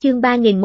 Chương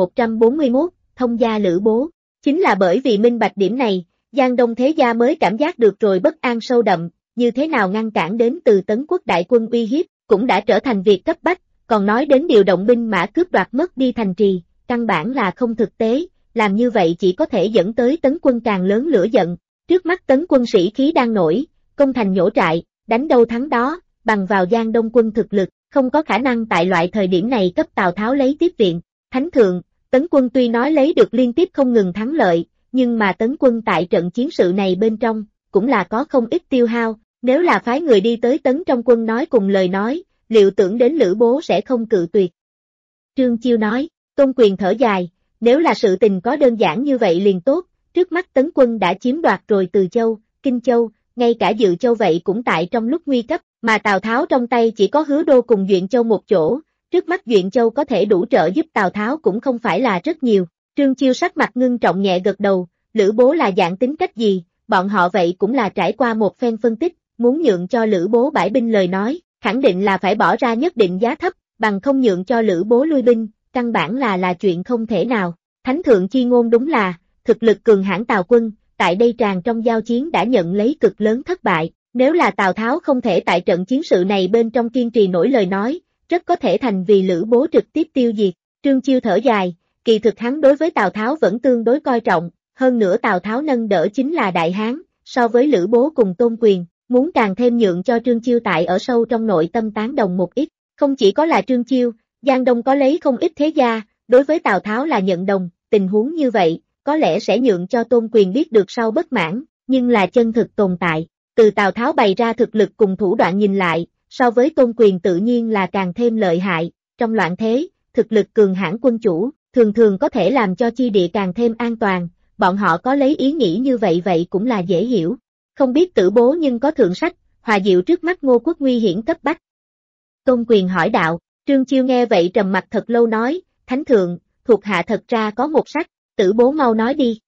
3141, thông gia Lữ Bố. Chính là bởi vì minh bạch điểm này, Giang Đông thế gia mới cảm giác được rồi bất an sâu đậm, như thế nào ngăn cản đến từ Tấn quốc đại quân uy hiếp, cũng đã trở thành việc cấp bách, còn nói đến điều động binh mã cướp đoạt mất đi thành trì, căn bản là không thực tế, làm như vậy chỉ có thể dẫn tới Tấn quân càng lớn lửa giận. Trước mắt Tấn quân sĩ khí đang nổi, công thành nhổ trại, đánh đâu thắng đó, bằng vào Giang Đông quân thực lực, không có khả năng tại loại thời điểm này cấp Tào Tháo lấy tiếp viện. Thánh thượng, Tấn quân tuy nói lấy được liên tiếp không ngừng thắng lợi, nhưng mà Tấn quân tại trận chiến sự này bên trong, cũng là có không ít tiêu hao, nếu là phái người đi tới Tấn trong quân nói cùng lời nói, liệu tưởng đến Lữ Bố sẽ không cự tuyệt. Trương Chiêu nói, Tôn Quyền thở dài, nếu là sự tình có đơn giản như vậy liền tốt, trước mắt Tấn quân đã chiếm đoạt rồi Từ Châu, Kinh Châu, ngay cả Dự Châu vậy cũng tại trong lúc nguy cấp, mà Tào Tháo trong tay chỉ có Hứa Đô cùng Duyện Châu một chỗ, trước mắt Duyện Châu có thể đủ trợ giúp Tào Tháo cũng không phải là rất nhiều. Trương Chiêu sắc mặt ngưng trọng nhẹ gật đầu, Lữ Bố là dạng tính cách gì, bọn họ vậy cũng là trải qua một phen phân tích, muốn nhượng cho Lữ Bố bãi binh lời nói, khẳng định là phải bỏ ra nhất định giá thấp, bằng không nhượng cho Lữ Bố lui binh, căn bản là chuyện không thể nào. Thánh thượng chi ngôn đúng là, thực lực cường hãn Tào quân, tại đây tràn trong giao chiến đã nhận lấy cực lớn thất bại, nếu là Tào Tháo không thể tại trận chiến sự này bên trong kiên trì nổi lời nói, rất có thể thành vì Lữ Bố trực tiếp tiêu diệt. Trương Chiêu thở dài, kỳ thực hắn đối với Tào Tháo vẫn tương đối coi trọng, hơn nữa Tào Tháo nâng đỡ chính là Đại Hán, so với Lữ Bố cùng Tôn Quyền, muốn càng thêm nhượng cho Trương Chiêu tại ở sâu trong nội tâm tán đồng một ít, không chỉ có là Trương Chiêu, Giang Đông có lấy không ít thế gia, đối với Tào Tháo là nhận đồng, tình huống như vậy, có lẽ sẽ nhượng cho Tôn Quyền biết được sau bất mãn, nhưng là chân thực tồn tại, từ Tào Tháo bày ra thực lực cùng thủ đoạn nhìn lại, so với Tôn Quyền tự nhiên là càng thêm lợi hại, trong loạn thế, thực lực cường hãn quân chủ, thường thường có thể làm cho chi địa càng thêm an toàn, bọn họ có lấy ý nghĩ như vậy cũng là dễ hiểu. Không biết Tử Bố nhưng có thượng sách, hòa diệu trước mắt Ngô Quốc nguy hiểm cấp bách. Tôn Quyền hỏi đạo, Trương Chiêu nghe vậy trầm mặt thật lâu nói, Thánh thượng, thuộc hạ thật ra có một sách, Tử Bố mau nói đi.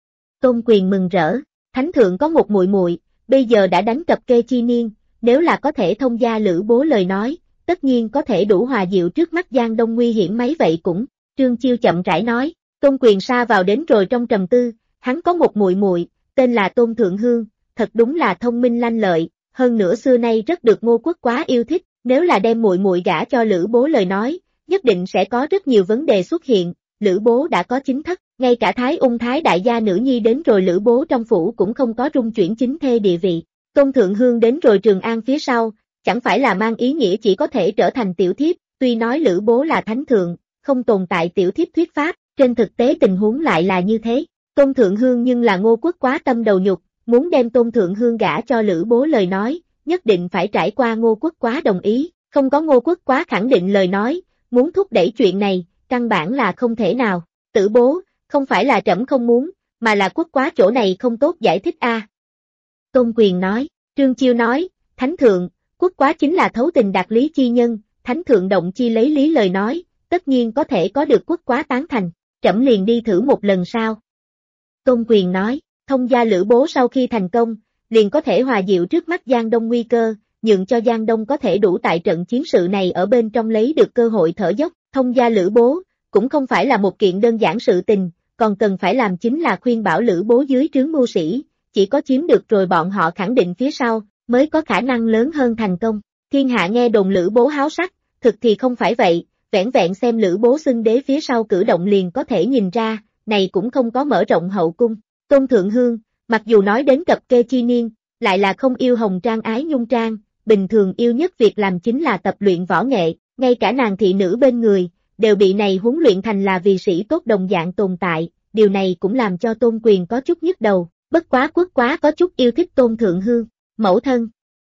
Tôn Quyền mừng rỡ, Thánh thượng có một muội muội, bây giờ đã đánh cập kê chi niên, nếu là có thể thông gia Lữ Bố lời nói, tất nhiên có thể đủ hòa diệu trước mắt Giang Đông nguy hiểm mấy vậy cũng. Trương Chiêu chậm rãi nói, Tôn Quyền sa vào đến rồi trong trầm tư, hắn có một muội muội, tên là Tôn Thượng Hương, thật đúng là thông minh lanh lợi, hơn nữa xưa nay rất được Ngô Quốc quá yêu thích, nếu là đem muội muội gả cho Lữ Bố lời nói, nhất định sẽ có rất nhiều vấn đề xuất hiện. Lữ Bố đã có chính thất, ngay cả Thái Ung Thái đại gia nữ nhi đến rồi Lữ Bố trong phủ cũng không có rung chuyển chính thê địa vị. Tôn Thượng Hương đến rồi Trường An phía sau, chẳng phải là mang ý nghĩa chỉ có thể trở thành tiểu thiếp, tuy nói Lữ Bố là thánh thượng, không tồn tại tiểu thiếp thuyết pháp, trên thực tế tình huống lại là như thế. Tôn Thượng Hương nhưng là Ngô Quốc quá tâm đầu nhục, muốn đem Tôn Thượng Hương gả cho Lữ Bố lời nói, nhất định phải trải qua Ngô Quốc quá đồng ý, không có Ngô Quốc quá khẳng định lời nói, muốn thúc đẩy chuyện này, căn bản là không thể nào. Tử Bố, không phải là trẫm không muốn, mà là Quốc quá chỗ này không tốt giải thích a. Tôn Quyền nói, Trương Chiêu nói, Thánh thượng, Quốc quá chính là thấu tình đạt lý chi nhân, Thánh thượng động chi lấy lý lời nói, tất nhiên có thể có được Quốc quá tán thành, trẫm liền đi thử một lần sao. Tôn Quyền nói, thông gia Lữ Bố sau khi thành công, liền có thể hòa diệu trước mắt Giang Đông nguy cơ, nhượng cho Giang Đông có thể đủ tại trận chiến sự này ở bên trong lấy được cơ hội thở dốc. Thông gia Lữ Bố, cũng không phải là một kiện đơn giản sự tình, còn cần phải làm chính là khuyên bảo Lữ Bố dưới trướng mưu sĩ, chỉ có chiếm được rồi bọn họ khẳng định phía sau, mới có khả năng lớn hơn thành công. Thiên hạ nghe đồn Lữ Bố háo sắc, thực thì không phải vậy, vẻn vẹn xem Lữ Bố xưng đế phía sau cử động liền có thể nhìn ra, này cũng không có mở rộng hậu cung. Tôn Thượng Hương, mặc dù nói đến cập kê chi niên, lại là không yêu hồng trang ái nhung trang, bình thường yêu nhất việc làm chính là tập luyện võ nghệ, ngay cả nàng thị nữ bên người, đều bị này huấn luyện thành là vì sĩ tốt đồng dạng tồn tại, điều này cũng làm cho Tôn Quyền có chút nhức đầu, bất quá Quốc quá có chút yêu thích Tôn Thượng Hương, mẫu thân.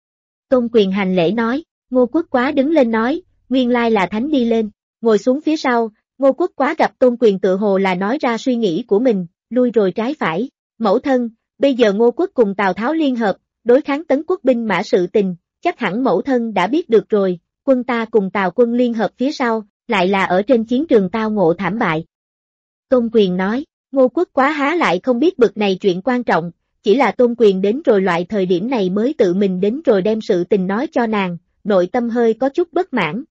Tôn Quyền hành lễ nói, Ngô Quốc quá đứng lên nói, nguyên lai là thánh đi lên, ngồi xuống phía sau, Ngô Quốc quá gặp Tôn Quyền tự hồ là nói ra suy nghĩ của mình, lui rồi trái phải, mẫu thân, bây giờ Ngô Quốc cùng Tào Tháo liên hợp, đối kháng Tấn quốc binh mã sự tình, chắc hẳn mẫu thân đã biết được rồi, quân ta cùng Tào quân liên hợp phía sau, lại là ở trên chiến trường tao ngộ thảm bại. Tôn Quyền nói, Ngô Quốc quá há lại không biết bực này chuyện quan trọng, chỉ là Tôn Quyền đến rồi loại thời điểm này mới tự mình đến rồi đem sự tình nói cho nàng, nội tâm hơi có chút bất mãn,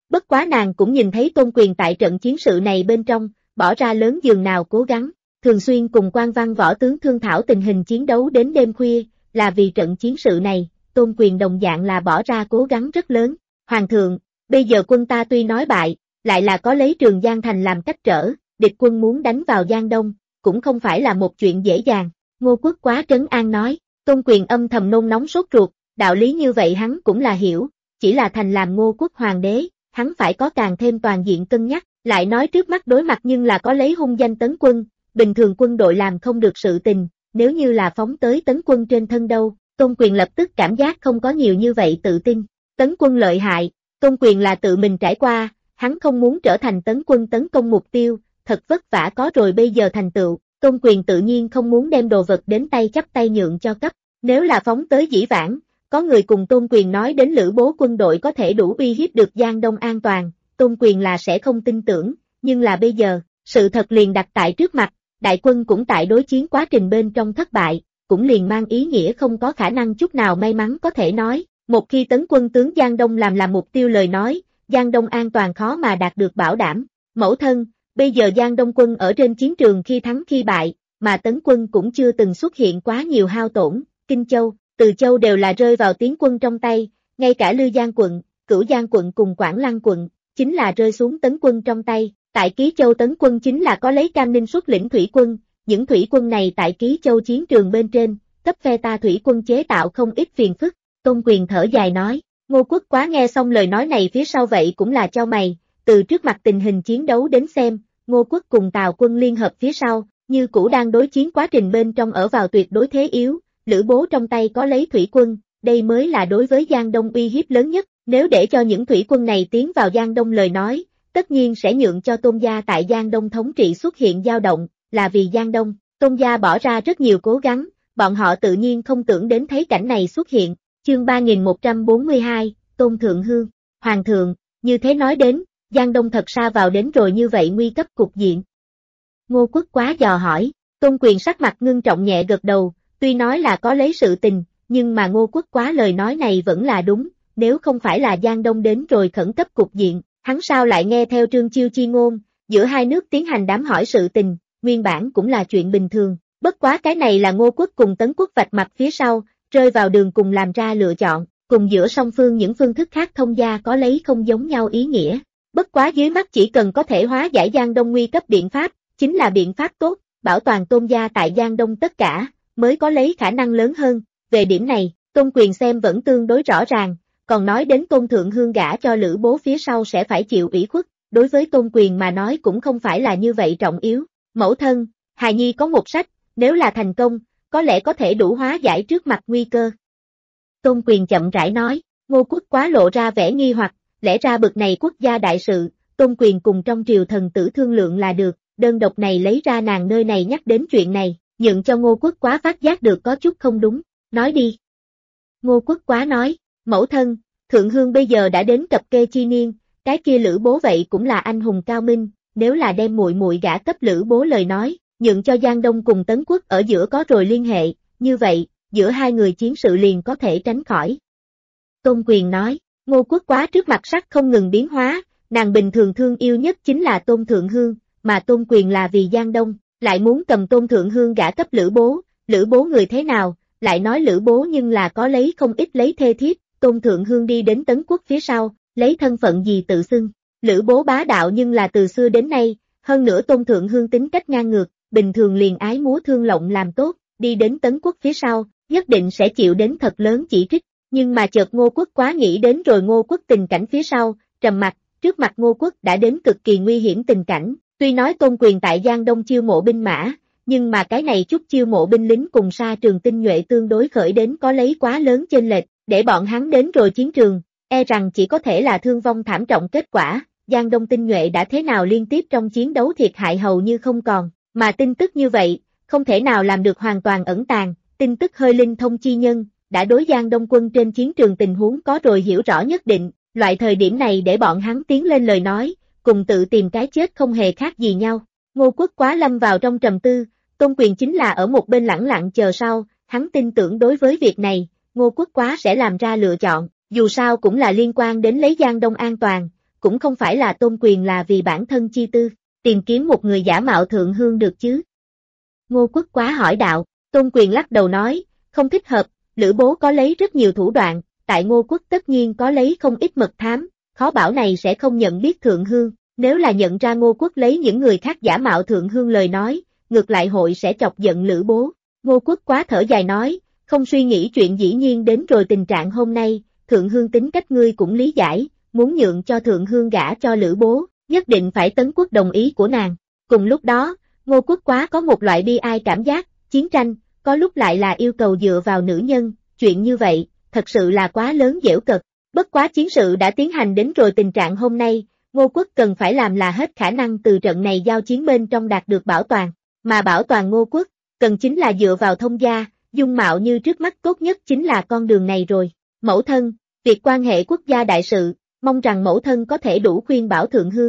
Bất quá nàng cũng nhìn thấy Tôn Quyền tại trận chiến sự này bên trong, bỏ ra lớn giường nào cố gắng, thường xuyên cùng quan văn võ tướng thương thảo tình hình chiến đấu đến đêm khuya, là vì trận chiến sự này, Tôn Quyền đồng dạng là bỏ ra cố gắng rất lớn. Hoàng thượng, bây giờ quân ta tuy nói bại, lại là có lấy Trường Giang Thành làm cách trở, địch quân muốn đánh vào Giang Đông, cũng không phải là một chuyện dễ dàng. Ngô Quốc Quá trấn an nói, Tôn Quyền âm thầm nôn nóng sốt ruột, đạo lý như vậy hắn cũng là hiểu, chỉ là thành làm Ngô Quốc hoàng đế, hắn phải có càng thêm toàn diện cân nhắc, lại nói trước mắt đối mặt nhưng là có lấy hung danh tấn quân, bình thường quân đội làm không được sự tình, nếu như là phóng tới tấn quân trên thân đâu, Tôn Quyền lập tức cảm giác không có nhiều như vậy tự tin. Tấn quân lợi hại, Tôn Quyền là tự mình trải qua, hắn không muốn trở thành tấn quân tấn công mục tiêu, thật vất vả có rồi bây giờ thành tựu, Tôn Quyền tự nhiên không muốn đem đồ vật đến tay chắp tay nhượng cho cấp, nếu là phóng tới dĩ vãng, có người cùng Tôn Quyền nói đến Lữ Bố quân đội có thể đủ uy hiếp được Giang Đông an toàn, Tôn Quyền là sẽ không tin tưởng, nhưng là bây giờ, sự thật liền đặt tại trước mặt, đại quân cũng tại đối chiến quá trình bên trong thất bại, cũng liền mang ý nghĩa không có khả năng chút nào may mắn có thể nói, một khi tấn quân tướng Giang Đông làm mục tiêu lời nói, Giang Đông an toàn khó mà đạt được bảo đảm. Mẫu thân, bây giờ Giang Đông quân ở trên chiến trường khi thắng khi bại, mà tấn quân cũng chưa từng xuất hiện quá nhiều hao tổn, Kinh Châu, Từ Châu đều là rơi vào tiến quân trong tay, ngay cả Lư Giang quận, Cửu Giang quận cùng Quảng Lăng quận, chính là rơi xuống tấn quân trong tay, tại Ký Châu tấn quân chính là có lấy Cam Ninh xuất lĩnh thủy quân, những thủy quân này tại Ký Châu chiến trường bên trên, cấp phe ta thủy quân chế tạo không ít phiền phức, Tôn Quyền thở dài nói, Ngô Quốc Quá nghe xong lời nói này phía sau vậy cũng là chau mày, từ trước mặt tình hình chiến đấu đến xem, Ngô Quốc cùng Tào quân liên hợp phía sau, như cũ đang đối chiến quá trình bên trong ở vào tuyệt đối thế yếu, Lữ Bố trong tay có lấy thủy quân, đây mới là đối với Giang Đông uy hiếp lớn nhất, nếu để cho những thủy quân này tiến vào Giang Đông lời nói, tất nhiên sẽ nhượng cho Tôn gia tại Giang Đông thống trị xuất hiện dao động, là vì Giang Đông, Tôn gia bỏ ra rất nhiều cố gắng, bọn họ tự nhiên không tưởng đến thấy cảnh này xuất hiện. Chương 3142, Tôn Thượng Hương, Hoàng thượng, như thế nói đến, Giang Đông thật xa vào đến rồi như vậy nguy cấp cục diện. Ngô Quốc Quá dò hỏi, Tôn Quyền sắc mặt ngưng trọng nhẹ gật đầu, tuy nói là có lấy sự tình, nhưng mà Ngô Quốc Quá lời nói này vẫn là đúng, nếu không phải là Giang Đông đến rồi khẩn cấp cục diện, hắn sao lại nghe theo Trương Chiêu chi ngôn, giữa hai nước tiến hành đám hỏi sự tình, nguyên bản cũng là chuyện bình thường, bất quá cái này là Ngô Quốc cùng Tấn Quốc vạch mặt phía sau, rơi vào đường cùng làm ra lựa chọn, cùng giữa song phương những phương thức khác thông gia có lấy không giống nhau ý nghĩa. Bất quá dưới mắt chỉ cần có thể hóa giải Giang Đông nguy cấp biện pháp, chính là biện pháp tốt, bảo toàn Tôn gia tại Giang Đông tất cả, mới có lấy khả năng lớn hơn. Về điểm này, Tôn Quyền xem vẫn tương đối rõ ràng, còn nói đến Tôn Thượng Hương gả cho Lữ Bố phía sau sẽ phải chịu ủy khuất, đối với Tôn Quyền mà nói cũng không phải là như vậy trọng yếu. Mẫu thân, hài nhi có một sách, nếu là thành công, có lẽ có thể đủ hóa giải trước mặt nguy cơ. Tôn Quyền chậm rãi nói, Ngô Quốc Quá lộ ra vẻ nghi hoặc, lẽ ra bực này quốc gia đại sự, Tôn Quyền cùng trong triều thần tử thương lượng là được, đơn độc này lấy ra nàng nơi này nhắc đến chuyện này, nhượng cho Ngô Quốc Quá phát giác được có chút không đúng, nói đi. Ngô Quốc Quá nói, mẫu thân, Thượng Hương bây giờ đã đến cập kê chi niên, cái kia Lữ Bố vậy cũng là anh hùng cao minh, nếu là đem muội muội gả cấp Lữ Bố lời nói, nhượng cho Giang Đông cùng Tấn Quốc ở giữa có rồi liên hệ, như vậy, giữa hai người chiến sự liền có thể tránh khỏi. Tôn Quyền nói, Ngô Quốc Quá trước mặt sắc không ngừng biến hóa, nàng bình thường thương yêu nhất chính là Tôn Thượng Hương, mà Tôn Quyền là vì Giang Đông, lại muốn cầm Tôn Thượng Hương gả cấp Lữ Bố người thế nào, lại nói Lữ Bố nhưng là có lấy không ít lấy thê thiếp, Tôn Thượng Hương đi đến Tấn Quốc phía sau, lấy thân phận gì tự xưng, Lữ Bố bá đạo nhưng là từ xưa đến nay, hơn nữa Tôn Thượng Hương tính cách ngang ngược, bình thường liền ái múa thương lộng làm tốt, đi đến Tấn Quốc phía sau, nhất định sẽ chịu đến thật lớn chỉ trích, nhưng mà chợt Ngô Quốc Quá nghĩ đến rồi Ngô Quốc tình cảnh phía sau, trầm mặt, trước mặt Ngô Quốc đã đến cực kỳ nguy hiểm tình cảnh, tuy nói Tôn Quyền tại Giang Đông chiêu mộ binh mã, nhưng mà cái này chút chiêu mộ binh lính cùng Sa Trường tinh nhuệ tương đối khởi đến có lấy quá lớn chênh lệch, để bọn hắn đến rồi chiến trường, e rằng chỉ có thể là thương vong thảm trọng kết quả, Giang Đông tinh nhuệ đã thế nào liên tiếp trong chiến đấu thiệt hại hầu như không còn, mà tin tức như vậy, không thể nào làm được hoàn toàn ẩn tàng, tin tức hơi linh thông chi nhân, đã đối Giang Đông quân trên chiến trường tình huống có rồi hiểu rõ nhất định, loại thời điểm này để bọn hắn tiến lên lời nói, cùng tự tìm cái chết không hề khác gì nhau. Ngô Quốc Quá lâm vào trong trầm tư, Tôn Quyền chính là ở một bên lẳng lặng chờ sau, hắn tin tưởng đối với việc này, Ngô Quốc Quá sẽ làm ra lựa chọn, dù sao cũng là liên quan đến lấy Giang Đông an toàn, cũng không phải là tôn quyền là vì bản thân chi tư, tìm kiếm một người giả mạo thượng hương được chứ? Ngô Quốc Quá hỏi đạo, Tôn Quyền lắc đầu nói, không thích hợp, Lữ Bố có lấy rất nhiều thủ đoạn, tại Ngô Quốc tất nhiên có lấy không ít mật thám, khó bảo này sẽ không nhận biết thượng hương, nếu là nhận ra Ngô Quốc lấy những người khác giả mạo thượng hương lời nói, ngược lại hội sẽ chọc giận Lữ Bố. Ngô Quốc Quá thở dài nói, không suy nghĩ chuyện dĩ nhiên đến rồi tình trạng hôm nay, thượng hương tính cách ngươi cũng lý giải, muốn nhượng cho thượng hương gả cho Lữ Bố, nhất định phải Tấn Quốc đồng ý của nàng. Cùng lúc đó, Ngô Quốc Quá có một loại bi ai cảm giác, chiến tranh, có lúc lại là yêu cầu dựa vào nữ nhân, chuyện như vậy, thật sự là quá lớn giễu cợt. Bất quá chiến sự đã tiến hành đến rồi tình trạng hôm nay, Ngô Quốc cần phải làm là hết khả năng từ trận này giao chiến bên trong đạt được bảo toàn, mà bảo toàn Ngô Quốc, cần chính là dựa vào thông gia, dung mạo như trước mắt tốt nhất chính là con đường này rồi. Mẫu thân, việc quan hệ quốc gia đại sự, mong rằng mẫu thân có thể đủ khuyên bảo thượng hương.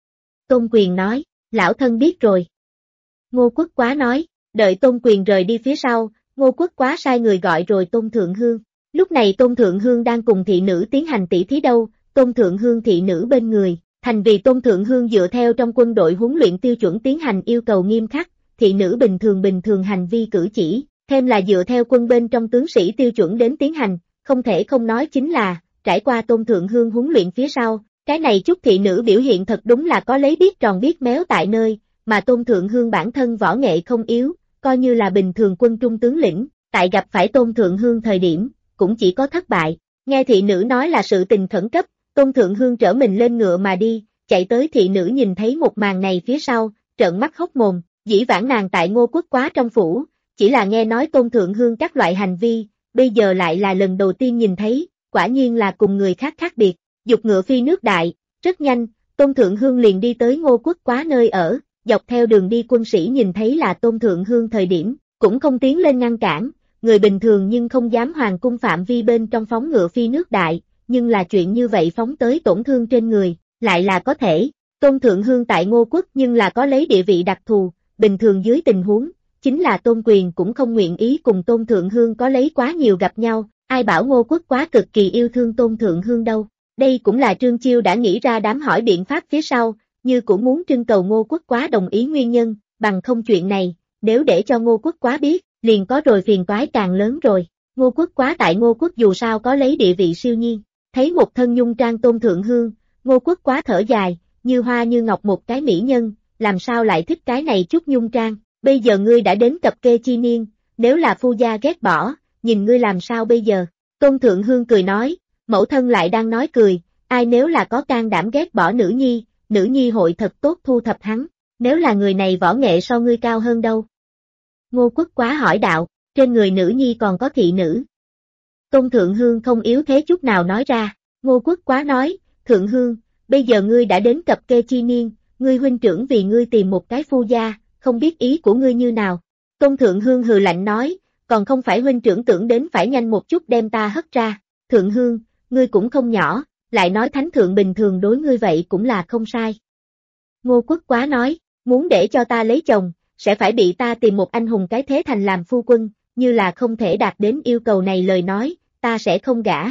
Tôn Quyền nói, lão thân biết rồi. Ngô Quốc Quá nói, đợi Tôn Quyền rời đi phía sau, Ngô Quốc Quá sai người gọi rồi Tôn Thượng Hương. Lúc này Tôn Thượng Hương đang cùng thị nữ tiến hành tỷ thí đâu, Tôn Thượng Hương thị nữ bên người, thành vì Tôn Thượng Hương dựa theo trong quân đội huấn luyện tiêu chuẩn tiến hành yêu cầu nghiêm khắc, thị nữ bình thường hành vi cử chỉ, thêm là dựa theo quân bên trong tướng sĩ tiêu chuẩn đến tiến hành, không thể không nói chính là, trải qua Tôn Thượng Hương huấn luyện phía sau, cái này chút thị nữ biểu hiện thật đúng là có lấy biết tròn biết méo tại nơi, mà Tôn Thượng Hương bản thân võ nghệ không yếu, coi như là bình thường quân trung tướng lĩnh, tại gặp phải Tôn Thượng Hương thời điểm, cũng chỉ có thất bại. Nghe thị nữ nói là sự tình khẩn cấp, Tôn Thượng Hương trở mình lên ngựa mà đi, chạy tới thị nữ nhìn thấy một màn này phía sau, trợn mắt hốc mồm, dĩ vãng nàng tại Ngô Quốc Quá trong phủ, chỉ là nghe nói Tôn Thượng Hương các loại hành vi, bây giờ lại là lần đầu tiên nhìn thấy, quả nhiên là cùng người khác khác biệt, dục ngựa phi nước đại, rất nhanh, Tôn Thượng Hương liền đi tới Ngô Quốc Quá nơi ở, dọc theo đường đi quân sĩ nhìn thấy là Tôn Thượng Hương thời điểm, cũng không tiến lên ngăn cản, người bình thường nhưng không dám hoàng cung phạm vi bên trong phóng ngựa phi nước đại, nhưng là chuyện như vậy phóng tới tổn thương trên người, lại là có thể. Tôn Thượng Hương tại Ngô Quốc nhưng là có lấy địa vị đặc thù, bình thường dưới tình huống, chính là Tôn Quyền cũng không nguyện ý cùng Tôn Thượng Hương có lấy quá nhiều gặp nhau, ai bảo Ngô Quốc Quá cực kỳ yêu thương Tôn Thượng Hương đâu. Đây cũng là Trương Chiêu đã nghĩ ra đám hỏi biện pháp phía sau, như cũng muốn trưng cầu Ngô Quốc Quá đồng ý nguyên nhân, bằng không chuyện này, nếu để cho Ngô Quốc Quá biết, liền có rồi phiền toái càng lớn rồi. Ngô Quốc Quá tại Ngô Quốc dù sao có lấy địa vị siêu nhiên, thấy một thân nhung trang Tôn Thượng Hương, Ngô Quốc Quá thở dài, như hoa như ngọc một cái mỹ nhân, làm sao lại thích cái này chút nhung trang, bây giờ ngươi đã đến cập kê chi niên, nếu là phu gia ghét bỏ, nhìn ngươi làm sao bây giờ. Tôn Thượng Hương cười nói, mẫu thân lại đang nói cười, ai nếu là có can đảm ghét bỏ nữ nhi hội thật tốt thu thập hắn, nếu là người này võ nghệ so ngươi cao hơn đâu. Ngô Quốc Quá hỏi đạo, trên người nữ nhi còn có thị nữ. Tôn Thượng Hương không yếu thế chút nào nói ra, Ngô Quốc Quá nói, Thượng Hương, bây giờ ngươi đã đến cập kê chi niên, ngươi huynh trưởng vì ngươi tìm một cái phu gia, không biết ý của ngươi như nào. Tôn Thượng Hương hừ lạnh nói, còn không phải huynh trưởng tưởng đến phải nhanh một chút đem ta hất ra. Thượng Hương, ngươi cũng không nhỏ, lại nói thánh thượng bình thường đối ngươi vậy cũng là không sai. Ngô Quốc Quá nói, muốn để cho ta lấy chồng, sẽ phải bị ta tìm một anh hùng cái thế thành làm phu quân, như là không thể đạt đến yêu cầu này lời nói, ta sẽ không gả.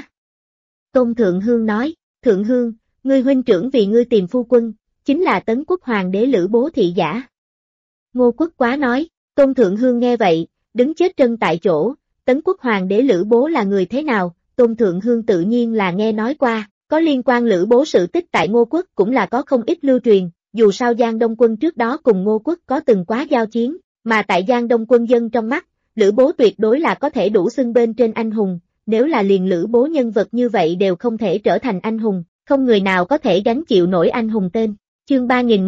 Tôn Thượng Hương nói, Thượng Hương, ngươi huynh trưởng vì ngươi tìm phu quân, chính là Tấn Quốc Hoàng đế Lữ Bố thị giả. Ngô Quốc Quá nói, Tôn Thượng Hương nghe vậy, đứng chết chân tại chỗ, Tấn Quốc Hoàng đế Lữ Bố là người thế nào, Tôn Thượng Hương tự nhiên là nghe nói qua, có liên quan Lữ Bố sự tích tại Ngô Quốc cũng là có không ít lưu truyền, dù sao Giang Đông quân trước đó cùng Ngô Quốc có từng quá giao chiến, mà tại Giang Đông quân dân trong mắt, Lữ Bố tuyệt đối là có thể đủ xưng bên trên anh hùng, nếu là liền Lữ Bố nhân vật như vậy đều không thể trở thành anh hùng, không người nào có thể gánh chịu nổi anh hùng tên. Chương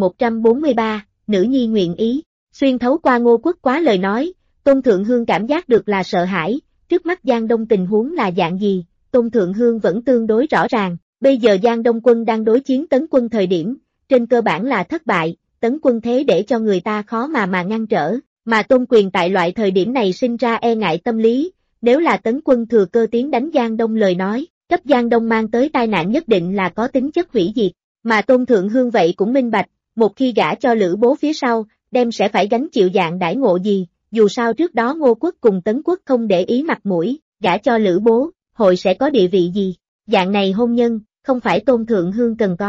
3143, Nữ nhi nguyện ý, xuyên thấu qua Ngô Quốc Quá lời nói, Tôn Thượng Hương cảm giác được là sợ hãi, trước mắt Giang Đông tình huống là dạng gì, Tôn Thượng Hương vẫn tương đối rõ ràng, bây giờ Giang Đông quân đang đối chiến Tấn quân thời điểm, trên cơ bản là thất bại, Tấn quân thế để cho người ta khó mà ngăn trở, mà Tôn Quyền tại loại thời điểm này sinh ra e ngại tâm lý, nếu là Tấn quân thừa cơ tiến đánh Giang Đông lời nói, cấp Giang Đông mang tới tai nạn nhất định là có tính chất hủy diệt, mà Tôn Thượng Hương vậy cũng minh bạch, một khi gả cho Lữ Bố phía sau, đem sẽ phải gánh chịu dạng đãi ngộ gì, dù sao trước đó Ngô Quốc cùng Tấn Quốc không để ý mặt mũi, gả cho Lữ Bố, hội sẽ có địa vị gì, dạng này hôn nhân, không phải Tôn Thượng Hương cần có.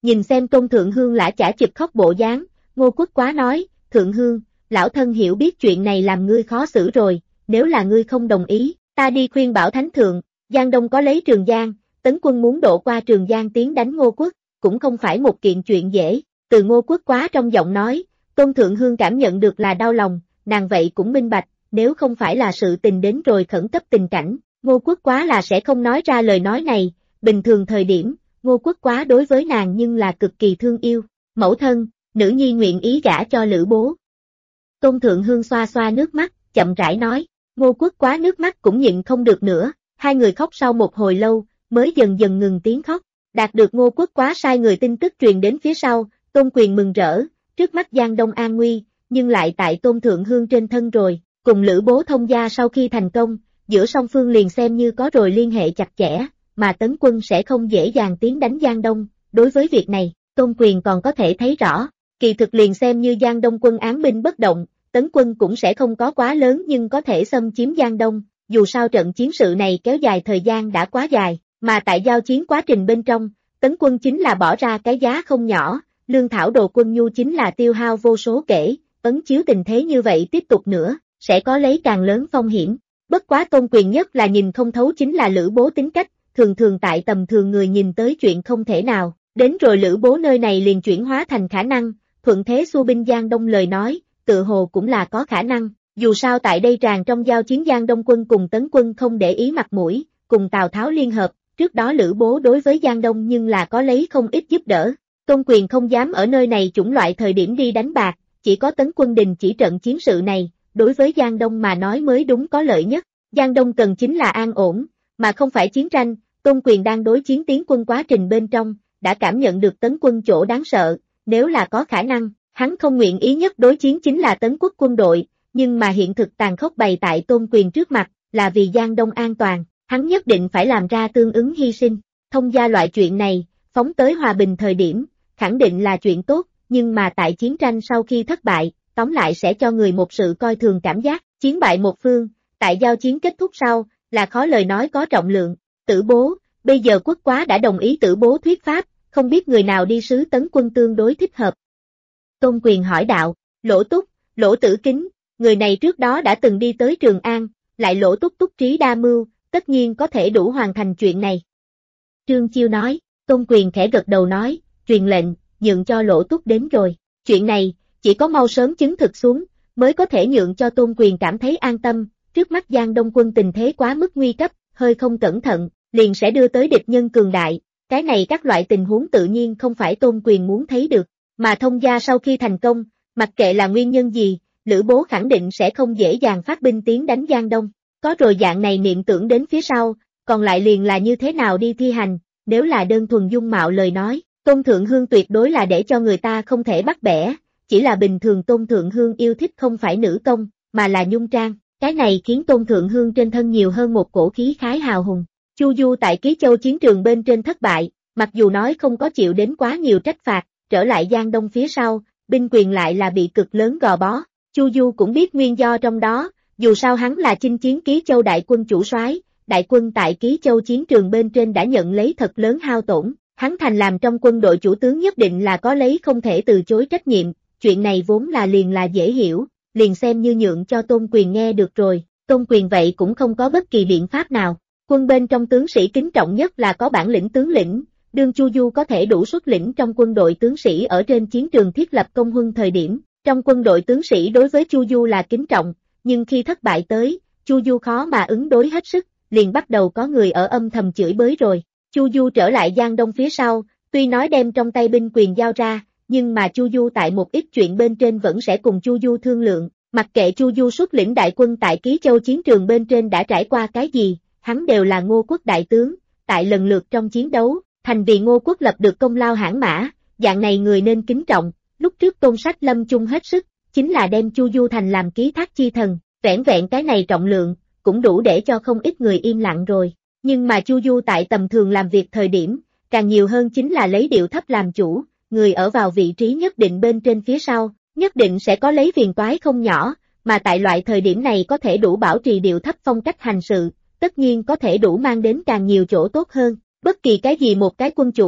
Nhìn xem Tôn Thượng Hương lã chả chụp khóc bộ dáng, Ngô Quốc Quá nói, Thượng Hương, lão thân hiểu biết chuyện này làm ngươi khó xử rồi, nếu là ngươi không đồng ý, ta đi khuyên bảo Thánh Thượng, Giang Đông có lấy Trường Giang, Tấn quân muốn độ qua Trường Giang tiến đánh Ngô Quốc, cũng không phải một kiện chuyện dễ, từ Ngô Quốc Quá trong giọng nói, Tôn Thượng Hương cảm nhận được là đau lòng, nàng vậy cũng minh bạch, nếu không phải là sự tình đến rồi khẩn cấp tình cảnh, Ngô Quốc Quá là sẽ không nói ra lời nói này, bình thường thời điểm, Ngô Quốc Quá đối với nàng nhưng là cực kỳ thương yêu, mẫu thân, nữ nhi nguyện ý gả cho Lữ Bố. Tôn Thượng Hương xoa xoa nước mắt, chậm rãi nói, Ngô Quốc Quá nước mắt cũng nhịn không được nữa, hai người khóc sau một hồi lâu, mới dần dần ngừng tiếng khóc, đạt được Ngô Quốc Quá sai người tin tức truyền đến phía sau, Tôn Quyền mừng rỡ, trước mắt Giang Đông an nguy, nhưng lại tại Tôn Thượng Hương trên thân rồi, cùng Lữ Bố thông gia sau khi thành công, giữa song phương liền xem như có rồi liên hệ chặt chẽ, mà Tấn quân sẽ không dễ dàng tiến đánh Giang Đông, đối với việc này, Tôn Quyền còn có thể thấy rõ, kỳ thực liền xem như Giang Đông quân án binh bất động, Tấn quân cũng sẽ không có quá lớn nhưng có thể xâm chiếm Giang Đông, dù sao trận chiến sự này kéo dài thời gian đã quá dài, mà tại giao chiến quá trình bên trong, Tấn quân chính là bỏ ra cái giá không nhỏ, lương thảo đồ quân nhu chính là tiêu hao vô số kể, ấn chiếu tình thế như vậy tiếp tục nữa, sẽ có lấy càng lớn phong hiểm. Bất quá Tôn Quyền nhất là nhìn không thấu chính là Lữ Bố tính cách, thường thường tại tầm thường người nhìn tới chuyện không thể nào, đến rồi Lữ Bố nơi này liền chuyển hóa thành khả năng, thuận thế xua binh Giang Đông lời nói, tự hồ cũng là có khả năng, dù sao tại đây tràn trong giao chiến Giang Đông quân cùng Tấn quân không để ý mặt mũi, cùng Tào Tháo liên hợp, trước đó Lữ Bố đối với Giang Đông nhưng là có lấy không ít giúp đỡ, Tôn Quyền không dám ở nơi này chủng loại thời điểm đi đánh bạc, chỉ có Tấn quân đình chỉ trận chiến sự này, đối với Giang Đông mà nói mới đúng có lợi nhất, Giang Đông cần chính là an ổn, mà không phải chiến tranh, Tôn Quyền đang đối chiến tiến quân quá trình bên trong, đã cảm nhận được Tấn quân chỗ đáng sợ, nếu là có khả năng, hắn không nguyện ý nhất đối chiến chính là Tấn quốc quân đội, nhưng mà hiện thực tàn khốc bày tại Tôn Quyền trước mặt, là vì Giang Đông an toàn, hắn nhất định phải làm ra tương ứng hy sinh, thông gia loại chuyện này, phóng tới hòa bình thời điểm, khẳng định là chuyện tốt, nhưng mà tại chiến tranh sau khi thất bại, tóm lại sẽ cho người một sự coi thường cảm giác, chiến bại một phương, tại giao chiến kết thúc sau, là khó lời nói có trọng lượng, Tử Bố, bây giờ Quốc Quá đã đồng ý Tử Bố thuyết pháp, không biết người nào đi sứ Tấn quân tương đối thích hợp. Tôn Quyền hỏi đạo, Lỗ Túc, Lỗ Tử Kính, người này trước đó đã từng đi tới Trường An, lại Lỗ Túc túc trí đa mưu, tất nhiên có thể đủ hoàn thành chuyện này. Trương Chiêu nói, Tôn Quyền khẽ gật đầu nói, truyền lệnh, nhượng cho Lỗ Túc đến rồi, chuyện này, chỉ có mau sớm chứng thực xuống, mới có thể nhượng cho Tôn Quyền cảm thấy an tâm, trước mắt Giang Đông quân tình thế quá mức nguy cấp, hơi không cẩn thận, liền sẽ đưa tới địch nhân cường đại, cái này các loại tình huống tự nhiên không phải Tôn Quyền muốn thấy được, mà thông gia sau khi thành công, mặc kệ là nguyên nhân gì, Lữ Bố khẳng định sẽ không dễ dàng phát binh tiến đánh Giang Đông, có rồi dạng này niệm tưởng đến phía sau, còn lại liền là như thế nào đi thi hành, nếu là đơn thuần dung mạo lời nói, Tôn Thượng Hương tuyệt đối là để cho người ta không thể bắt bẻ, chỉ là bình thường Tôn Thượng Hương yêu thích không phải nữ công, mà là nhung trang, cái này khiến Tôn Thượng Hương trên thân nhiều hơn một cổ khí khái hào hùng. Chu Du tại Ký Châu chiến trường bên trên thất bại, mặc dù nói không có chịu đến quá nhiều trách phạt, trở lại Giang Đông phía sau, binh quyền lại là bị cực lớn gò bó. Chu Du cũng biết nguyên do trong đó, dù sao hắn là chinh chiến Ký Châu đại quân chủ soái, đại quân tại Ký Châu chiến trường bên trên đã nhận lấy thật lớn hao tổn, hắn thành làm trong quân đội chủ tướng nhất định là có lấy không thể từ chối trách nhiệm, chuyện này vốn là liền là dễ hiểu, liền xem như nhượng cho Tôn Quyền nghe được rồi, Tôn Quyền vậy cũng không có bất kỳ biện pháp nào. Quân bên trong tướng sĩ kính trọng nhất là có bản lĩnh tướng lĩnh, đương Chu Du có thể đủ xuất lĩnh trong quân đội tướng sĩ ở trên chiến trường thiết lập công huân thời điểm, trong quân đội tướng sĩ đối với Chu Du là kính trọng, nhưng khi thất bại tới, Chu Du khó mà ứng đối hết sức, liền bắt đầu có người ở âm thầm chửi bới rồi. Chu Du trở lại Giang Đông phía sau, tuy nói đem trong tay binh quyền giao ra, nhưng mà Chu Du tại một ít chuyện bên trên vẫn sẽ cùng Chu Du thương lượng, mặc kệ Chu Du xuất lĩnh đại quân tại Ký Châu chiến trường bên trên đã trải qua cái gì, hắn đều là Ngô Quốc đại tướng, tại lần lượt trong chiến đấu, thành vì Ngô Quốc lập được công lao hãn mã, dạng này người nên kính trọng, lúc trước Tôn Sách lâm chung hết sức, chính là đem Chu Du thành làm ký thác chi thần, vẻn vẹn cái này trọng lượng, cũng đủ để cho không ít người im lặng rồi, nhưng mà Chu Du tại tầm thường làm việc thời điểm, càng nhiều hơn chính là lấy điệu thấp làm chủ, người ở vào vị trí nhất định bên trên phía sau, nhất định sẽ có lấy phiền toái không nhỏ, mà tại loại thời điểm này có thể đủ bảo trì điệu thấp phong cách hành sự, tất nhiên có thể đủ mang đến càng nhiều chỗ tốt hơn, bất kỳ cái gì một cái quân chủ,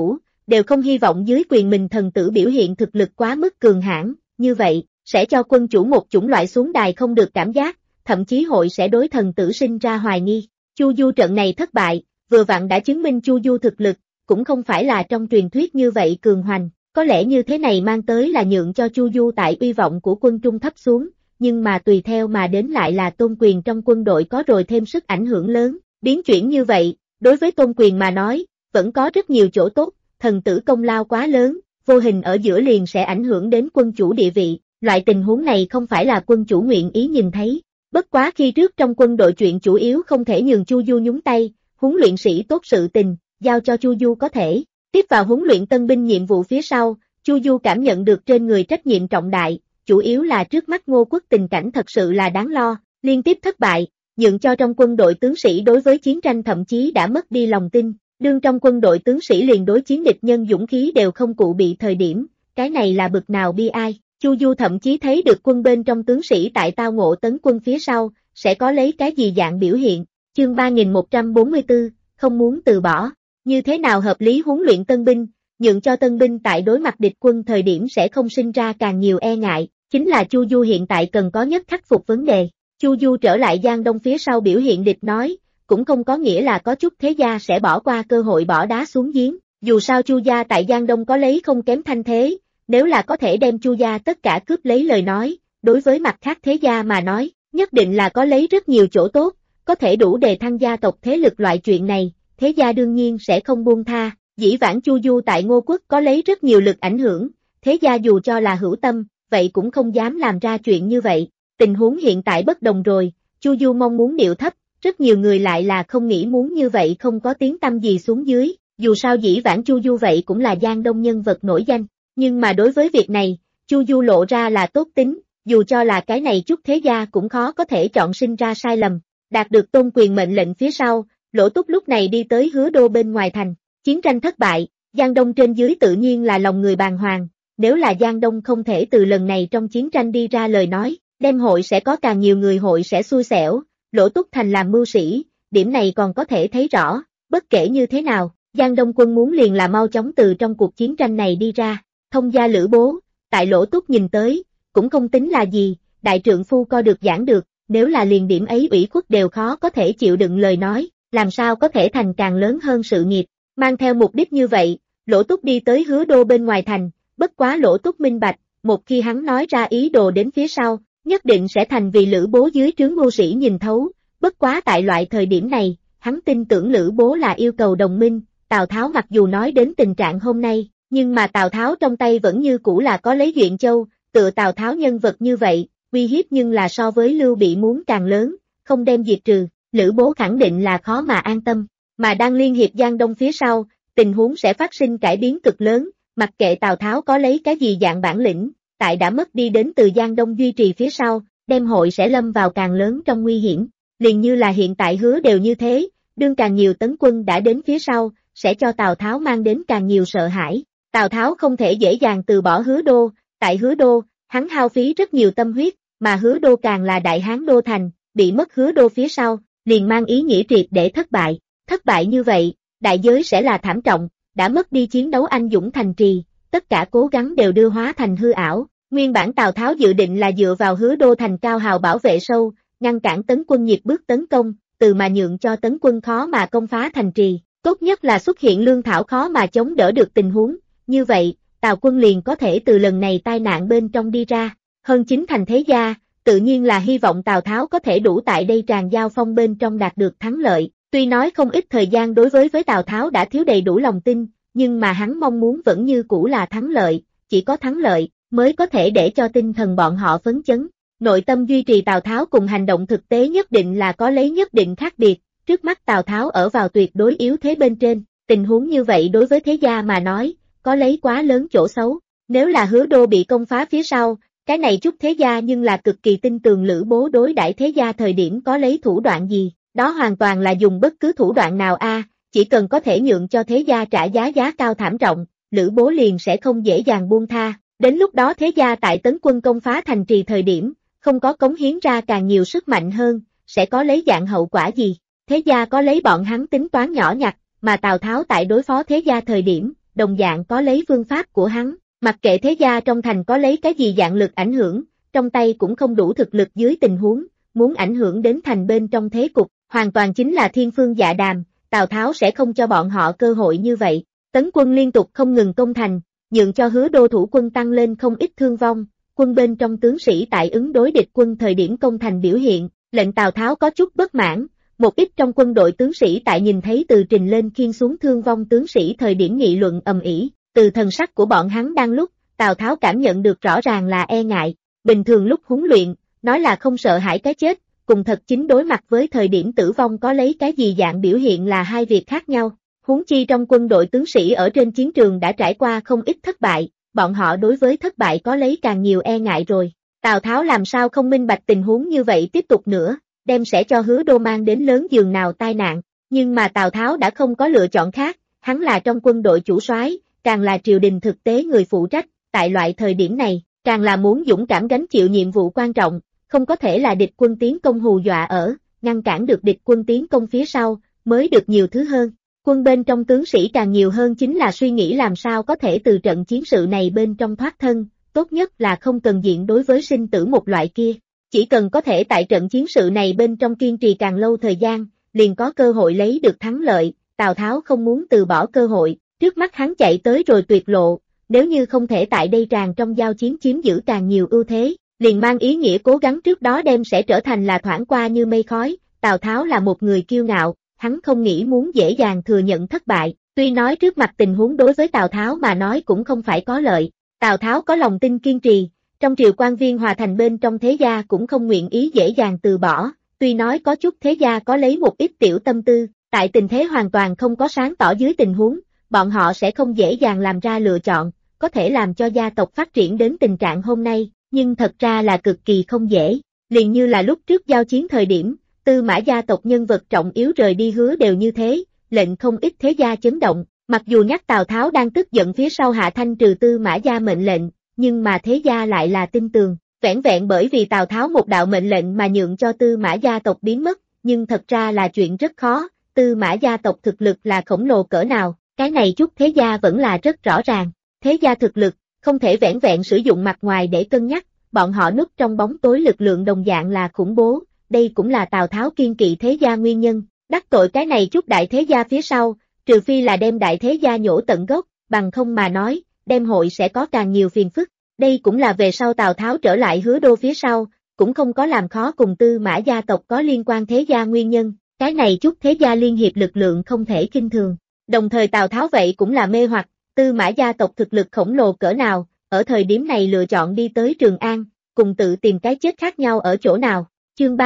đều không hy vọng dưới quyền mình thần tử biểu hiện thực lực quá mức cường hãn, như vậy, sẽ cho quân chủ một chủng loại xuống đài không được cảm giác, thậm chí hội sẽ đối thần tử sinh ra hoài nghi. Chu Du trận này thất bại, vừa vặn đã chứng minh Chu Du thực lực, cũng không phải là trong truyền thuyết như vậy cường hoành, có lẽ như thế này mang tới là nhượng cho Chu Du tại uy vọng của quân Trung thấp xuống, nhưng mà tùy theo mà đến lại là tôn quyền trong quân đội có rồi thêm sức ảnh hưởng lớn, biến chuyển như vậy, đối với tôn quyền mà nói, vẫn có rất nhiều chỗ tốt, thần tử công lao quá lớn, vô hình ở giữa liền sẽ ảnh hưởng đến quân chủ địa vị, loại tình huống này không phải là quân chủ nguyện ý nhìn thấy. Bất quá khi trước trong quân đội chuyện chủ yếu không thể nhường Chu Du nhúng tay, huấn luyện sĩ tốt sự tình, giao cho Chu Du có thể tiếp vào huấn luyện tân binh nhiệm vụ phía sau, Chu Du cảm nhận được trên người trách nhiệm trọng đại, chủ yếu là trước mắt Ngô Quốc tình cảnh thật sự là đáng lo, liên tiếp thất bại, nhượng cho trong quân đội tướng sĩ đối với chiến tranh thậm chí đã mất đi lòng tin, đương trong quân đội tướng sĩ liền đối chiến địch nhân dũng khí đều không cụ bị thời điểm, cái này là bực nào bi ai. Chu Du thậm chí thấy được quân bên trong tướng sĩ tại tao ngộ tấn quân phía sau, sẽ có lấy cái gì dạng biểu hiện. Chương 3144, không muốn từ bỏ. Như thế nào hợp lý huấn luyện tân binh, nhượng cho tân binh tại đối mặt địch quân thời điểm sẽ không sinh ra càng nhiều e ngại, chính là Chu Du hiện tại cần có nhất khắc phục vấn đề. Chu Du trở lại Giang Đông phía sau biểu hiện địch nói, cũng không có nghĩa là có chút thế gia sẽ bỏ qua cơ hội bỏ đá xuống giếng, dù sao Chu gia tại Giang Đông có lấy không kém thanh thế. Nếu là có thể đem Chu gia tất cả cướp lấy lời nói, đối với mặt khác thế gia mà nói, nhất định là có lấy rất nhiều chỗ tốt, có thể đủ đề thăng gia tộc thế lực loại chuyện này, thế gia đương nhiên sẽ không buông tha. Dĩ vãng Chu Du tại Ngô Quốc có lấy rất nhiều lực ảnh hưởng, thế gia dù cho là hữu tâm, vậy cũng không dám làm ra chuyện như vậy. Tình huống hiện tại bất đồng rồi, Chu Du mong muốn điệu thấp, rất nhiều người lại là không nghĩ muốn như vậy không có tiếng tăm gì xuống dưới, dù sao dĩ vãng Chu Du vậy cũng là Giang Đông nhân vật nổi danh. Nhưng mà đối với việc này, Chu Du lộ ra là tốt tính, dù cho là cái này chút thế gia cũng khó có thể chọn sinh ra sai lầm. Đạt được tôn quyền mệnh lệnh phía sau, Lỗ Túc lúc này đi tới Hứa Đô bên ngoài thành. Chiến tranh thất bại, Giang Đông trên dưới tự nhiên là lòng người bàng hoàng. Nếu là Giang Đông không thể từ lần này trong chiến tranh đi ra lời nói, đem hội sẽ có càng nhiều người hội sẽ xui xẻo. Lỗ Túc thành làm mưu sĩ, điểm này còn có thể thấy rõ. Bất kể như thế nào, Giang Đông quân muốn liền là mau chóng từ trong cuộc chiến tranh này đi ra. Thông gia Lữ Bố, tại Lỗ Túc nhìn tới, cũng không tính là gì, đại trượng phu co được giảng được, nếu là liền điểm ấy ủy khuất đều khó có thể chịu đựng lời nói, làm sao có thể thành càng lớn hơn sự nghiệp. Mang theo mục đích như vậy, Lỗ Túc đi tới Hứa Đô bên ngoài thành, bất quá Lỗ Túc minh bạch, một khi hắn nói ra ý đồ đến phía sau, nhất định sẽ thành vì Lữ Bố dưới trướng mưu sĩ nhìn thấu, bất quá tại loại thời điểm này, hắn tin tưởng Lữ Bố là yêu cầu đồng minh, Tào Tháo mặc dù nói đến tình trạng hôm nay, nhưng mà Tào Tháo trong tay vẫn như cũ là có lấy Duyện Châu, tựa Tào Tháo nhân vật như vậy, uy hiếp nhưng là so với Lưu Bị muốn càng lớn, không đem diệt trừ, Lữ Bố khẳng định là khó mà an tâm, mà đang liên hiệp Giang Đông phía sau, tình huống sẽ phát sinh cải biến cực lớn, mặc kệ Tào Tháo có lấy cái gì dạng bản lĩnh, tại đã mất đi đến từ Giang Đông duy trì phía sau, đem hội sẽ lâm vào càng lớn trong nguy hiểm, liền như là hiện tại Hứa đều như thế, đương càng nhiều tấn quân đã đến phía sau, sẽ cho Tào Tháo mang đến càng nhiều sợ hãi. Tào Tháo không thể dễ dàng từ bỏ Hứa Đô, tại Hứa Đô, hắn hao phí rất nhiều tâm huyết, mà Hứa Đô càng là đại hán đô thành, bị mất Hứa Đô phía sau, liền mang ý nghĩa triệt để thất bại như vậy, đại giới sẽ là thảm trọng, đã mất đi chiến đấu anh dũng thành trì, tất cả cố gắng đều đưa hóa thành hư ảo, nguyên bản Tào Tháo dự định là dựa vào Hứa Đô thành cao hào bảo vệ sâu, ngăn cản tấn quân nhịp bước tấn công, từ mà nhượng cho tấn quân khó mà công phá thành trì, tốt nhất là xuất hiện lương thảo khó mà chống đỡ được tình huống. Như vậy, Tào quân liền có thể từ lần này tai nạn bên trong đi ra. Hơn chính thành thế gia, tự nhiên là hy vọng Tào Tháo có thể đủ tại đây tràn giao phong bên trong đạt được thắng lợi. Tuy nói không ít thời gian đối với Tào Tháo đã thiếu đầy đủ lòng tin, nhưng mà hắn mong muốn vẫn như cũ là thắng lợi, chỉ có thắng lợi mới có thể để cho tinh thần bọn họ phấn chấn. Nội tâm duy trì Tào Tháo cùng hành động thực tế nhất định là có lấy nhất định khác biệt, trước mắt Tào Tháo ở vào tuyệt đối yếu thế bên trên, tình huống như vậy đối với thế gia mà nói, có lấy quá lớn chỗ xấu. Nếu là Hứa Đô bị công phá phía sau, cái này chút thế gia nhưng là cực kỳ tin tưởng Lữ Bố đối đãi thế gia thời điểm có lấy thủ đoạn gì, đó hoàn toàn là dùng bất cứ thủ đoạn nào chỉ cần có thể nhượng cho thế gia trả giá cao thảm trọng, Lữ Bố liền sẽ không dễ dàng buông tha. Đến lúc đó thế gia tại tấn quân công phá thành trì thời điểm, không có cống hiến ra càng nhiều sức mạnh hơn, sẽ có lấy dạng hậu quả gì? Thế gia có lấy bọn hắn tính toán nhỏ nhặt, mà Tào Tháo tại đối phó thế gia thời điểm, đồng dạng có lấy phương pháp của hắn, mặc kệ thế gia trong thành có lấy cái gì dạng lực ảnh hưởng, trong tay cũng không đủ thực lực dưới tình huống, muốn ảnh hưởng đến thành bên trong thế cục, hoàn toàn chính là thiên phương dạ đàm, Tào Tháo sẽ không cho bọn họ cơ hội như vậy. Tấn quân liên tục không ngừng công thành, nhượng cho Hứa Đô thủ quân tăng lên không ít thương vong, quân bên trong tướng sĩ tại ứng đối địch quân thời điểm công thành biểu hiện, lệnh Tào Tháo có chút bất mãn, một ít trong quân đội tướng sĩ tại nhìn thấy từ trình lên khiên xuống thương vong tướng sĩ thời điểm nghị luận ầm ĩ, từ thần sắc của bọn hắn đang lúc, Tào Tháo cảm nhận được rõ ràng là e ngại, bình thường lúc huấn luyện, nói là không sợ hãi cái chết, cùng thật chính đối mặt với thời điểm tử vong có lấy cái gì dạng biểu hiện là hai việc khác nhau. Huống chi trong quân đội tướng sĩ ở trên chiến trường đã trải qua không ít thất bại, bọn họ đối với thất bại có lấy càng nhiều e ngại rồi. Tào Tháo làm sao không minh bạch tình huống như vậy tiếp tục nữa, đem sẽ cho Hứa Đô mang đến lớn giường nào tai nạn, nhưng mà Tào Tháo đã không có lựa chọn khác, hắn là trong quân đội chủ soái, càng là triều đình thực tế người phụ trách, tại loại thời điểm này, càng là muốn dũng cảm gánh chịu nhiệm vụ quan trọng, không có thể là địch quân tiến công hù dọa ở, ngăn cản được địch quân tiến công phía sau, mới được nhiều thứ hơn. Quân bên trong tướng sĩ càng nhiều hơn chính là suy nghĩ làm sao có thể từ trận chiến sự này bên trong thoát thân, tốt nhất là không cần diện đối với sinh tử một loại kia. Chỉ cần có thể tại trận chiến sự này bên trong kiên trì càng lâu thời gian, liền có cơ hội lấy được thắng lợi, Tào Tháo không muốn từ bỏ cơ hội, trước mắt hắn chạy tới rồi tuyệt lộ, nếu như không thể tại đây tràn trong giao chiến chiếm giữ càng nhiều ưu thế, liền mang ý nghĩa cố gắng trước đó đem sẽ trở thành là thoảng qua như mây khói, Tào Tháo là một người kiêu ngạo. Hắn không nghĩ muốn dễ dàng thừa nhận thất bại, tuy nói trước mặt tình huống đối với Tào Tháo mà nói cũng không phải có lợi. Tào Tháo có lòng tin kiên trì, trong triều quan viên hòa thành bên trong thế gia cũng không nguyện ý dễ dàng từ bỏ, tuy nói có chút thế gia có lấy một ít tiểu tâm tư, tại tình thế hoàn toàn không có sáng tỏ dưới tình huống, bọn họ sẽ không dễ dàng làm ra lựa chọn, có thể làm cho gia tộc phát triển đến tình trạng hôm nay, nhưng thật ra là cực kỳ không dễ, liền như là lúc trước giao chiến thời điểm. Tư Mã gia tộc nhân vật trọng yếu rời đi Hứa đều như thế, lệnh không ít thế gia chấn động, mặc dù nhắc Tào Tháo đang tức giận phía sau hạ thanh trừ Tư Mã gia mệnh lệnh, nhưng mà thế gia lại là tin tường, vẻn vẹn bởi vì Tào Tháo một đạo mệnh lệnh mà nhượng cho Tư Mã gia tộc biến mất, nhưng thật ra là chuyện rất khó, Tư Mã gia tộc thực lực là khổng lồ cỡ nào, cái này chút thế gia vẫn là rất rõ ràng, thế gia thực lực, không thể vẻn vẹn sử dụng mặt ngoài để cân nhắc, bọn họ núp trong bóng tối lực lượng đồng dạng là khủng bố. Đây cũng là Tào Tháo kiên kỵ thế gia nguyên nhân, đắc tội cái này chút đại thế gia phía sau, trừ phi là đem đại thế gia nhổ tận gốc, bằng không mà nói, đem hội sẽ có càng nhiều phiền phức. Đây cũng là về sau Tào Tháo trở lại Hứa Đô phía sau, cũng không có làm khó cùng Tư Mã gia tộc có liên quan thế gia nguyên nhân, cái này chút thế gia liên hiệp lực lượng không thể khinh thường. Đồng thời Tào Tháo vậy cũng là mê hoặc, Tư Mã gia tộc thực lực khổng lồ cỡ nào, ở thời điểm này lựa chọn đi tới Trường An, cùng tự tìm cái chết khác nhau ở chỗ nào. Chương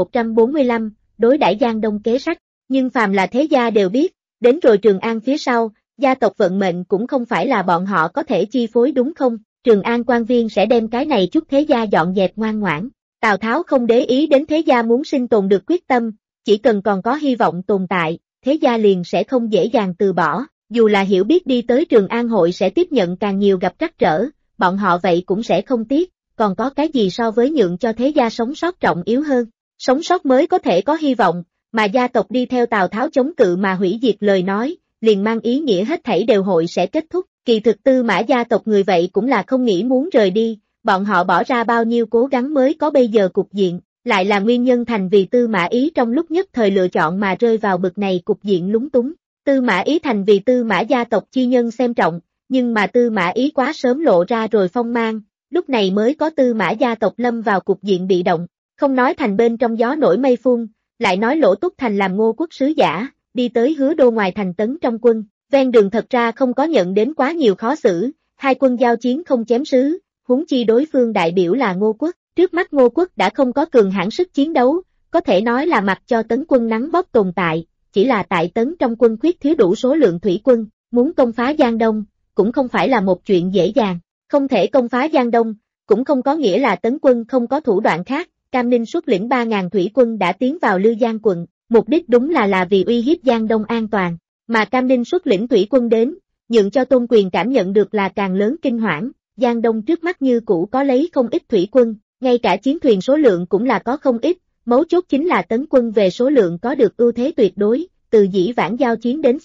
3145, đối đãi Giang Đông kế sách, nhưng phàm là thế gia đều biết, đến rồi Trường An phía sau, gia tộc vận mệnh cũng không phải là bọn họ có thể chi phối đúng không, Trường An quan viên sẽ đem cái này chút thế gia dọn dẹp ngoan ngoãn, Tào Tháo không để ý đến thế gia muốn sinh tồn được quyết tâm, chỉ cần còn có hy vọng tồn tại, thế gia liền sẽ không dễ dàng từ bỏ, dù là hiểu biết đi tới Trường An hội sẽ tiếp nhận càng nhiều gặp trắc trở, bọn họ vậy cũng sẽ không tiếc. Còn có cái gì so với nhượng cho thế gia sống sót trọng yếu hơn, sống sót mới có thể có hy vọng, mà gia tộc đi theo Tào Tháo chống cự mà hủy diệt lời nói, liền mang ý nghĩa hết thảy đều hội sẽ kết thúc, kỳ thực Tư Mã gia tộc người vậy cũng là không nghĩ muốn rời đi, bọn họ bỏ ra bao nhiêu cố gắng mới có bây giờ cục diện, lại là nguyên nhân thành vì Tư Mã Ý trong lúc nhất thời lựa chọn mà rơi vào bực này cục diện lúng túng, Tư Mã Ý thành vì Tư Mã gia tộc chi nhân xem trọng, nhưng mà Tư Mã Ý quá sớm lộ ra rồi phong mang. Lúc này mới có Tư Mã gia tộc lâm vào cục diện bị động, không nói thành bên trong gió nổi mây phun, lại nói Lỗ Túc Thành làm Ngô quốc sứ giả, đi tới Hứa Đô ngoài thành tấn trong quân, ven đường thật ra không có nhận đến quá nhiều khó xử, hai quân giao chiến không chém sứ, huống chi đối phương đại biểu là Ngô quốc, trước mắt Ngô quốc đã không có cường hãn sức chiến đấu, có thể nói là mặc cho tấn quân nắng bóp tồn tại, chỉ là tại tấn trong quân khuyết thiếu đủ số lượng thủy quân, muốn công phá Giang Đông, cũng không phải là một chuyện dễ dàng. Không thể công phá Giang Đông, cũng không có nghĩa là tấn quân không có thủ đoạn khác, Cam Ninh xuất lĩnh 3.000 thủy quân đã tiến vào Lư Giang quận, mục đích đúng là vì uy hiếp Giang Đông an toàn, mà Cam Ninh xuất lĩnh thủy quân đến, nhượng cho Tôn Quyền cảm nhận được là càng lớn kinh hoảng, Giang Đông trước mắt như cũ có lấy không ít thủy quân, ngay cả chiến thuyền số lượng cũng là có không ít, mấu chốt chính là tấn quân về số lượng có được ưu thế tuyệt đối, từ dĩ vãng giao chiến đến xem,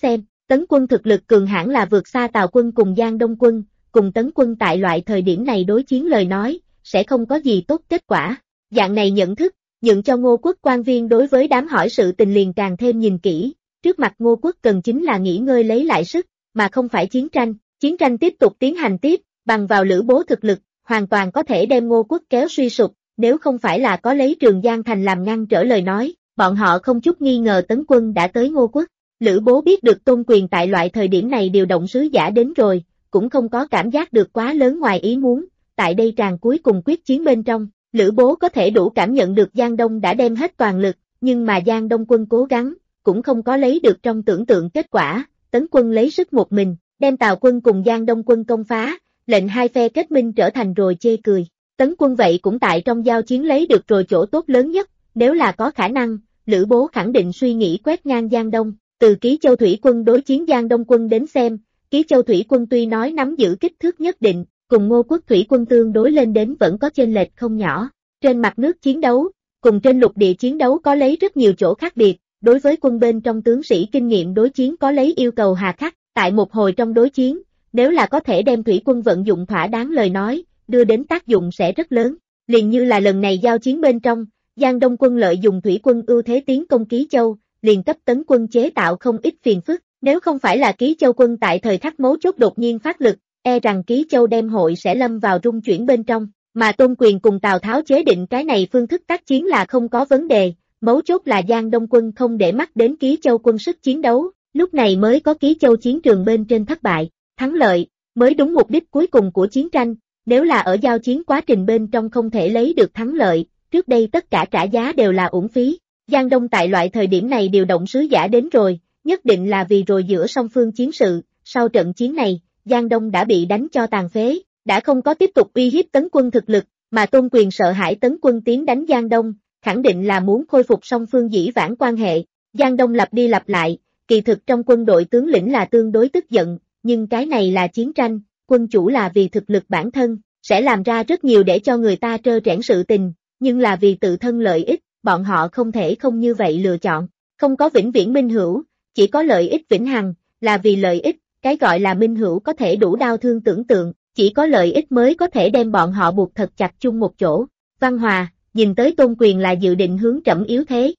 Tấn quân thực lực cường hãn là vượt xa Tào quân cùng Giang Đông quân, cùng Tấn quân tại loại thời điểm này đối chiến lời nói, sẽ không có gì tốt kết quả. Dạng này nhận thức, nhượng cho Ngô Quốc quan viên đối với đám hỏi sự tình liền càng thêm nhìn kỹ, trước mặt Ngô Quốc cần chính là nghỉ ngơi lấy lại sức, mà không phải chiến tranh. Chiến tranh tiếp tục tiến hành tiếp, bằng vào Lữ Bố thực lực, hoàn toàn có thể đem Ngô Quốc kéo suy sụp, nếu không phải là có lấy Trường Giang Thành làm ngăn trở lời nói, bọn họ không chút nghi ngờ Tấn quân đã tới Ngô Quốc. Lữ Bố biết được Tôn Quyền tại loại thời điểm này điều động sứ giả đến rồi, cũng không có cảm giác được quá lớn ngoài ý muốn, tại đây tràng cuối cùng quyết chiến bên trong, Lữ Bố có thể đủ cảm nhận được Giang Đông đã đem hết toàn lực, nhưng mà Giang Đông quân cố gắng, cũng không có lấy được trong tưởng tượng kết quả, Tấn quân lấy sức một mình, đem Tào quân cùng Giang Đông quân công phá, lệnh hai phe kết minh trở thành rồi chê cười. Tấn quân vậy cũng tại trong giao chiến lấy được rồi chỗ tốt lớn nhất, nếu là có khả năng, Lữ Bố khẳng định suy nghĩ quét ngang Giang Đông, từ Ký Châu Thủy quân đối chiến Giang Đông quân đến xem, Ký Châu Thủy quân tuy nói nắm giữ kích thước nhất định, cùng Ngô Quốc Thủy quân tương đối lên đến vẫn có chênh lệch không nhỏ. Trên mặt nước chiến đấu, cùng trên lục địa chiến đấu có lấy rất nhiều chỗ khác biệt, đối với quân bên trong tướng sĩ kinh nghiệm đối chiến có lấy yêu cầu hà khắc, tại một hồi trong đối chiến, nếu là có thể đem thủy quân vận dụng thỏa đáng lời nói, đưa đến tác dụng sẽ rất lớn. Liền như là lần này giao chiến bên trong, Giang Đông quân lợi dụng thủy quân ưu thế tiến công Ký Châu, liền cấp Tấn quân chế tạo không ít phiền phức, nếu không phải là Ký Châu quân tại thời khắc mấu chốt đột nhiên phát lực, e rằng Ký Châu đem hội sẽ lâm vào rung chuyển bên trong, mà Tôn Quyền cùng Tào Tháo chế định cái này phương thức tác chiến là không có vấn đề, mấu chốt là Giang Đông quân không để mắt đến Ký Châu quân sức chiến đấu, lúc này mới có Ký Châu chiến trường bên trên thất bại, thắng lợi, mới đúng mục đích cuối cùng của chiến tranh, nếu là ở giao chiến quá trình bên trong không thể lấy được thắng lợi, trước đây tất cả trả giá đều là uổng phí. Giang Đông tại loại thời điểm này điều động sứ giả đến rồi, nhất định là vì rồi giữa song phương chiến sự, sau trận chiến này, Giang Đông đã bị đánh cho tàn phế, đã không có tiếp tục uy hiếp Tấn quân thực lực, mà Tôn Quyền sợ hãi Tấn quân tiến đánh Giang Đông, khẳng định là muốn khôi phục song phương dĩ vãng quan hệ. Giang Đông lặp đi lặp lại, kỳ thực trong quân đội tướng lĩnh là tương đối tức giận, nhưng cái này là chiến tranh, quân chủ là vì thực lực bản thân, sẽ làm ra rất nhiều để cho người ta trơ trẽn sự tình, nhưng là vì tự thân lợi ích, bọn họ không thể không như vậy lựa chọn, không có vĩnh viễn minh hữu, chỉ có lợi ích vĩnh hằng, là vì lợi ích, cái gọi là minh hữu có thể đủ đau thương tưởng tượng, chỉ có lợi ích mới có thể đem bọn họ buộc thật chặt chung một chỗ. Văn Hòa, nhìn tới Tôn Quyền là dự định hướng trẫm yếu thế.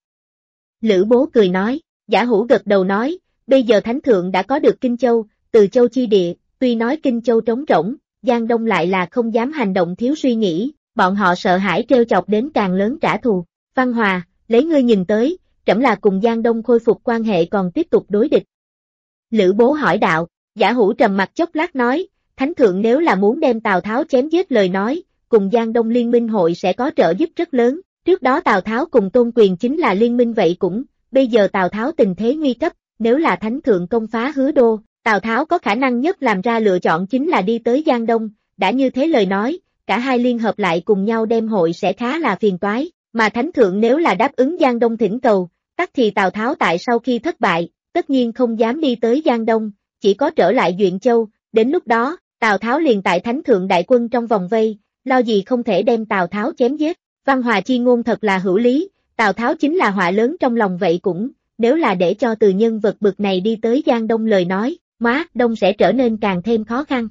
Lữ Bố cười nói, Giả Hữu gật đầu nói, bây giờ Thánh Thượng đã có được Kinh Châu, Từ Châu chi địa, tuy nói Kinh Châu trống rỗng, Giang Đông lại là không dám hành động thiếu suy nghĩ, bọn họ sợ hãi trêu chọc đến càng lớn trả thù. Văn Hòa, lấy ngươi nhìn tới, trẫm là cùng Giang Đông khôi phục quan hệ còn tiếp tục đối địch. Lữ Bố hỏi đạo, Giả Hữu trầm mặt chốc lát nói, Thánh Thượng nếu là muốn đem Tào Tháo chém giết lời nói, cùng Giang Đông liên minh hội sẽ có trợ giúp rất lớn, trước đó Tào Tháo cùng Tôn Quyền chính là liên minh vậy cũng, bây giờ Tào Tháo tình thế nguy cấp, nếu là Thánh Thượng công phá Hứa Đô, Tào Tháo có khả năng nhất làm ra lựa chọn chính là đi tới Giang Đông, đã như thế lời nói, cả hai liên hợp lại cùng nhau đem hội sẽ khá là phiền toái, mà Thánh Thượng nếu là đáp ứng Giang Đông thỉnh cầu, tắc thì Tào Tháo tại sau khi thất bại, tất nhiên không dám đi tới Giang Đông, chỉ có trở lại Duyện Châu, đến lúc đó, Tào Tháo liền tại Thánh Thượng đại quân trong vòng vây, lo gì không thể đem Tào Tháo chém giết. Văn Hòa chi ngôn thật là hữu lý, Tào Tháo chính là họa lớn trong lòng vậy cũng, nếu là để cho từ nhân vật bực này đi tới Giang Đông lời nói, Má Đông sẽ trở nên càng thêm khó khăn.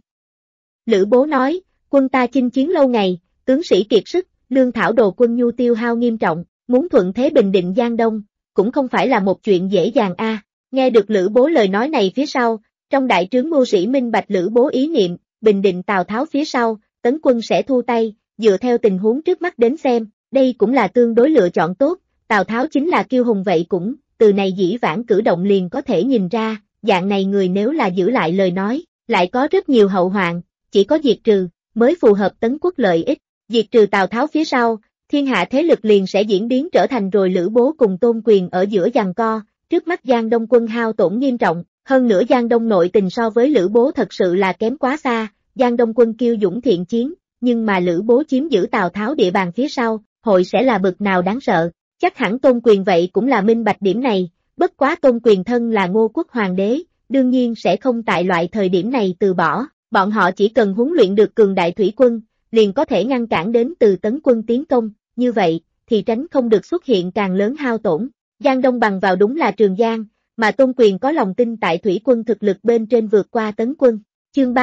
Lữ Bố nói, quân ta chinh chiến lâu ngày, tướng sĩ kiệt sức, lương thảo đồ quân nhu tiêu hao nghiêm trọng, muốn thuận thế bình định Giang Đông, cũng không phải là một chuyện dễ dàng a. Nghe được Lữ Bố lời nói này phía sau, trong đại trướng mưu sĩ minh bạch Lữ Bố ý niệm, bình định Tào Tháo phía sau, Tấn quân sẽ thu tay, dựa theo tình huống trước mắt đến xem, đây cũng là tương đối lựa chọn tốt, Tào Tháo chính là kiêu hùng vậy cũng, từ này dĩ vãng cử động liền có thể nhìn ra, dạng này người nếu là giữ lại lời nói, lại có rất nhiều hậu hoạn, chỉ có diệt trừ, mới phù hợp Tấn quốc lợi ích, diệt trừ Tào Tháo phía sau, thiên hạ thế lực liền sẽ diễn biến trở thành rồi Lữ Bố cùng Tôn Quyền ở giữa giằng co, trước mắt Giang Đông quân hao tổn nghiêm trọng, hơn nữa Giang Đông nội tình so với Lữ Bố thật sự là kém quá xa, Giang Đông quân kiêu dũng thiện chiến, nhưng mà Lữ Bố chiếm giữ Tào Tháo địa bàn phía sau, hội sẽ là bực nào đáng sợ, chắc hẳn Tôn Quyền vậy cũng là minh bạch điểm này, bất quá Tôn Quyền thân là Ngô quốc hoàng đế, đương nhiên sẽ không tại loại thời điểm này từ bỏ, bọn họ chỉ cần huấn luyện được cường đại thủy quân, liền có thể ngăn cản đến từ Tấn quân tiến công, như vậy, thì tránh không được xuất hiện càng lớn hao tổn. Giang Đông bằng vào đúng là Trường Giang, mà Tôn Quyền có lòng tin tại thủy quân thực lực bên trên vượt qua Tấn quân. Chương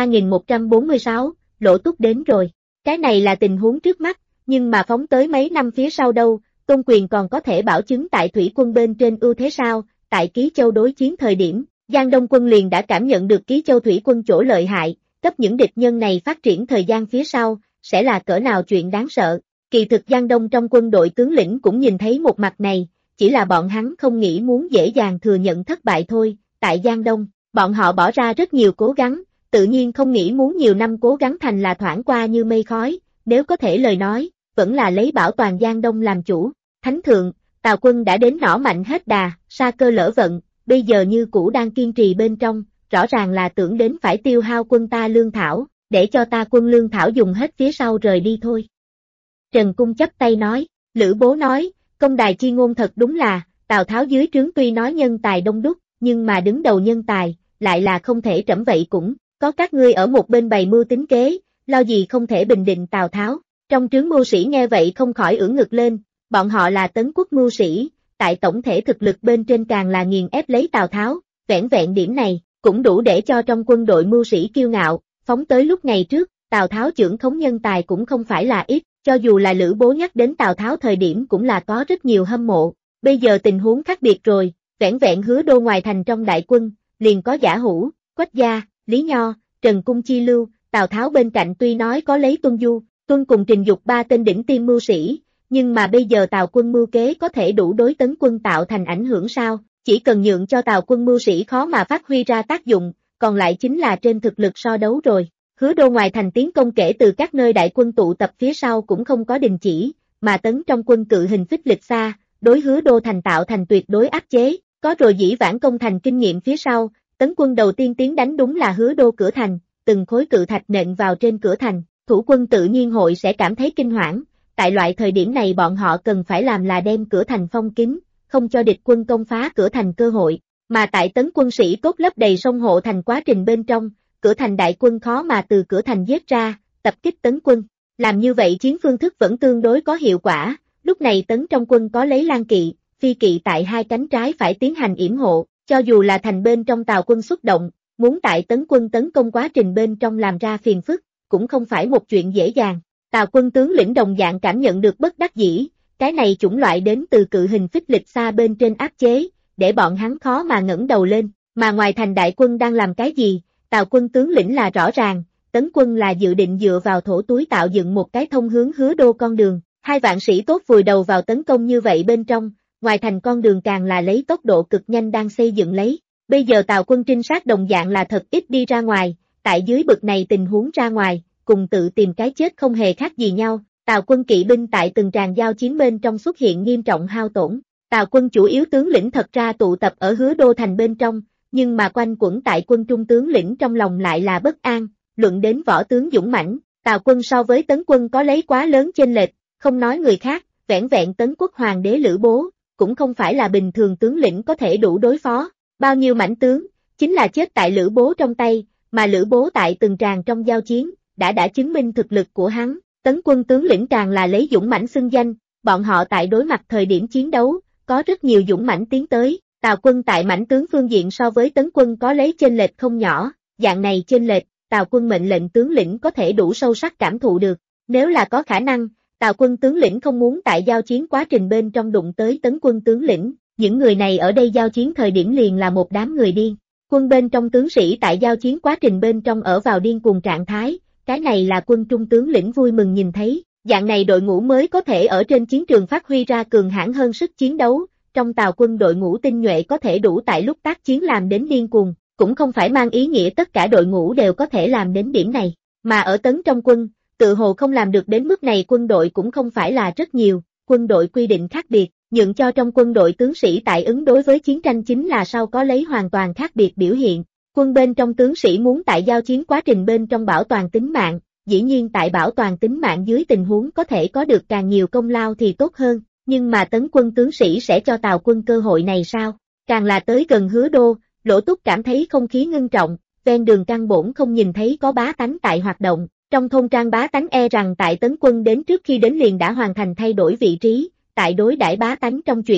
3146, Lỗ Túc đến rồi. Cái này là tình huống trước mắt, nhưng mà phóng tới mấy năm phía sau đâu, Tôn Quyền còn có thể bảo chứng tại thủy quân bên trên ưu thế sao? Tại Ký Châu đối chiến thời điểm, Giang Đông quân liền đã cảm nhận được Ký Châu thủy quân chỗ lợi hại, cấp những địch nhân này phát triển thời gian phía sau, sẽ là cỡ nào chuyện đáng sợ. Kỳ thực Giang Đông trong quân đội tướng lĩnh cũng nhìn thấy một mặt này, chỉ là bọn hắn không nghĩ muốn dễ dàng thừa nhận thất bại thôi. Tại Giang Đông, bọn họ bỏ ra rất nhiều cố gắng, tự nhiên không nghĩ muốn nhiều năm cố gắng thành là thoảng qua như mây khói, nếu có thể lời nói, vẫn là lấy bảo toàn Giang Đông làm chủ. Thánh thượng, Tào quân đã đến nỏ mạnh hết đà, sa cơ lỡ vận, bây giờ như cũ đang kiên trì bên trong, rõ ràng là tưởng đến phải tiêu hao quân ta lương thảo, để cho ta quân lương thảo dùng hết phía sau rời đi thôi. Trần Cung chắp tay nói, Lữ Bố nói, công đài chi ngôn thật đúng là, Tào Tháo dưới trướng tuy nói nhân tài đông đúc, nhưng mà đứng đầu nhân tài, lại là không thể trẫm vậy cũng, có các ngươi ở một bên bày mưu tính kế, lo gì không thể bình định Tào Tháo. Trong trướng mưu sĩ nghe vậy không khỏi ưỡn ngực lên, bọn họ là Tấn quốc mưu sĩ, tại tổng thể thực lực bên trên càng là nghiền ép lấy Tào Tháo, vẻn vẹn điểm này, cũng đủ để cho trong quân đội mưu sĩ kiêu ngạo, phóng tới lúc ngày trước, Tào Tháo trưởng khống nhân tài cũng không phải là ít, cho dù là Lữ Bố nhắc đến Tào Tháo thời điểm cũng là có rất nhiều hâm mộ, bây giờ tình huống khác biệt rồi, vẻn vẹn Hứa Đô ngoài thành trong đại quân, liền có Giả Hữu, Quách Gia, Lý Nho, Trần Cung chi lưu, Tào Tháo bên cạnh tuy nói có lấy Tuân Du, Tuân cùng Trình Dục ba tên đỉnh tiêm mưu sĩ, nhưng mà bây giờ Tào quân mưu kế có thể đủ đối Tấn quân tạo thành ảnh hưởng sao, chỉ cần nhượng cho Tào quân mưu sĩ khó mà phát huy ra tác dụng, còn lại chính là trên thực lực so đấu rồi. Hứa Đô ngoài thành tiến công kể từ các nơi đại quân tụ tập phía sau cũng không có đình chỉ, mà Tấn trong quân cự hình phích lịch xa, đối Hứa Đô thành tạo thành tuyệt đối áp chế, có rồi dĩ vãng công thành kinh nghiệm phía sau, Tấn quân đầu tiên tiến đánh đúng là Hứa Đô cửa thành, từng khối cự thạch nện vào trên cửa thành, thủ quân tự nhiên hội sẽ cảm thấy kinh hoảng, tại loại thời điểm này bọn họ cần phải làm là đem cửa thành phong kín, không cho địch quân công phá cửa thành cơ hội, mà tại Tấn quân sĩ tốt lấp đầy sông hộ thành quá trình bên trong, cửa thành đại quân khó mà từ cửa thành giết ra, tập kích Tấn quân. Làm như vậy chiến phương thức vẫn tương đối có hiệu quả, lúc này Tấn trong quân có lấy Lan Kỵ, Phi Kỵ tại hai cánh trái phải tiến hành yểm hộ, cho dù là thành bên trong Tào quân xuất động, muốn tại Tấn quân tấn công quá trình bên trong làm ra phiền phức, cũng không phải một chuyện dễ dàng. Tào quân tướng lĩnh đồng dạng cảm nhận được bất đắc dĩ, cái này chủng loại đến từ cự hình phích lịch xa bên trên áp chế, để bọn hắn khó mà ngẩng đầu lên, mà ngoài thành đại quân đang làm cái gì? Tào quân tướng lĩnh là rõ ràng, Tấn quân là dự định dựa vào thổ túi tạo dựng một cái thông hướng Hứa Đô con đường, 2 vạn sĩ tốt vùi đầu vào tấn công như vậy bên trong, ngoài thành con đường càng là lấy tốc độ cực nhanh đang xây dựng lấy. Bây giờ Tào quân trinh sát đồng dạng là thật ít đi ra ngoài, tại dưới bực này tình huống ra ngoài, cùng tự tìm cái chết không hề khác gì nhau. Tào quân kỵ binh tại từng tràng giao chiến bên trong xuất hiện nghiêm trọng hao tổn. Tào quân chủ yếu tướng lĩnh thật ra tụ tập ở Hứa Đô thành bên trong, nhưng mà quanh quẩn tại quân trung tướng lĩnh trong lòng lại là bất an, luận đến võ tướng dũng mãnh, Tào quân so với Tấn quân có lấy quá lớn chênh lệch, không nói người khác, vẻn vẹn Tấn quốc hoàng đế Lữ Bố, cũng không phải là bình thường tướng lĩnh có thể đủ đối phó, bao nhiêu mãnh tướng, chính là chết tại Lữ Bố trong tay, mà Lữ Bố tại từng tràng trong giao chiến, đã chứng minh thực lực của hắn, Tấn quân tướng lĩnh càng là lấy dũng mãnh xưng danh, bọn họ tại đối mặt thời điểm chiến đấu, có rất nhiều dũng mãnh tiến tới. Tào quân tại mãnh tướng phương diện so với Tấn quân có lấy chênh lệch không nhỏ, dạng này chênh lệch, Tào quân mệnh lệnh tướng lĩnh có thể đủ sâu sắc cảm thụ được. Nếu là có khả năng, Tào quân tướng lĩnh không muốn tại giao chiến quá trình bên trong đụng tới Tấn quân tướng lĩnh, những người này ở đây giao chiến thời điểm liền là một đám người điên. Quân bên trong tướng sĩ tại giao chiến quá trình bên trong ở vào điên cuồng trạng thái, cái này là quân trung tướng lĩnh vui mừng nhìn thấy, dạng này đội ngũ mới có thể ở trên chiến trường phát huy ra cường hãn hơn sức chiến đấu. Trong Tào quân đội ngũ tinh nhuệ có thể đủ tại lúc tác chiến làm đến điên cuồng, cũng không phải mang ý nghĩa tất cả đội ngũ đều có thể làm đến điểm này, mà ở Tấn trong quân, tự hồ không làm được đến mức này quân đội cũng không phải là rất nhiều, quân đội quy định khác biệt, nhượng cho trong quân đội tướng sĩ tại ứng đối với chiến tranh chính là sau có lấy hoàn toàn khác biệt biểu hiện, quân bên trong tướng sĩ muốn tại giao chiến quá trình bên trong bảo toàn tính mạng, dĩ nhiên tại bảo toàn tính mạng dưới tình huống có thể có được càng nhiều công lao thì tốt hơn. Nhưng mà Tấn quân tướng sĩ sẽ cho Tào quân cơ hội này sao? Càng là tới gần Hứa Đô, Lỗ Túc cảm thấy không khí ngưng trọng, ven đường căn bổn không nhìn thấy có bá tánh tại hoạt động. Trong thôn trang bá tánh e rằng tại Tấn quân đến trước khi đến liền đã hoàn thành thay đổi vị trí, tại đối đãi bá tánh trong chuyện này,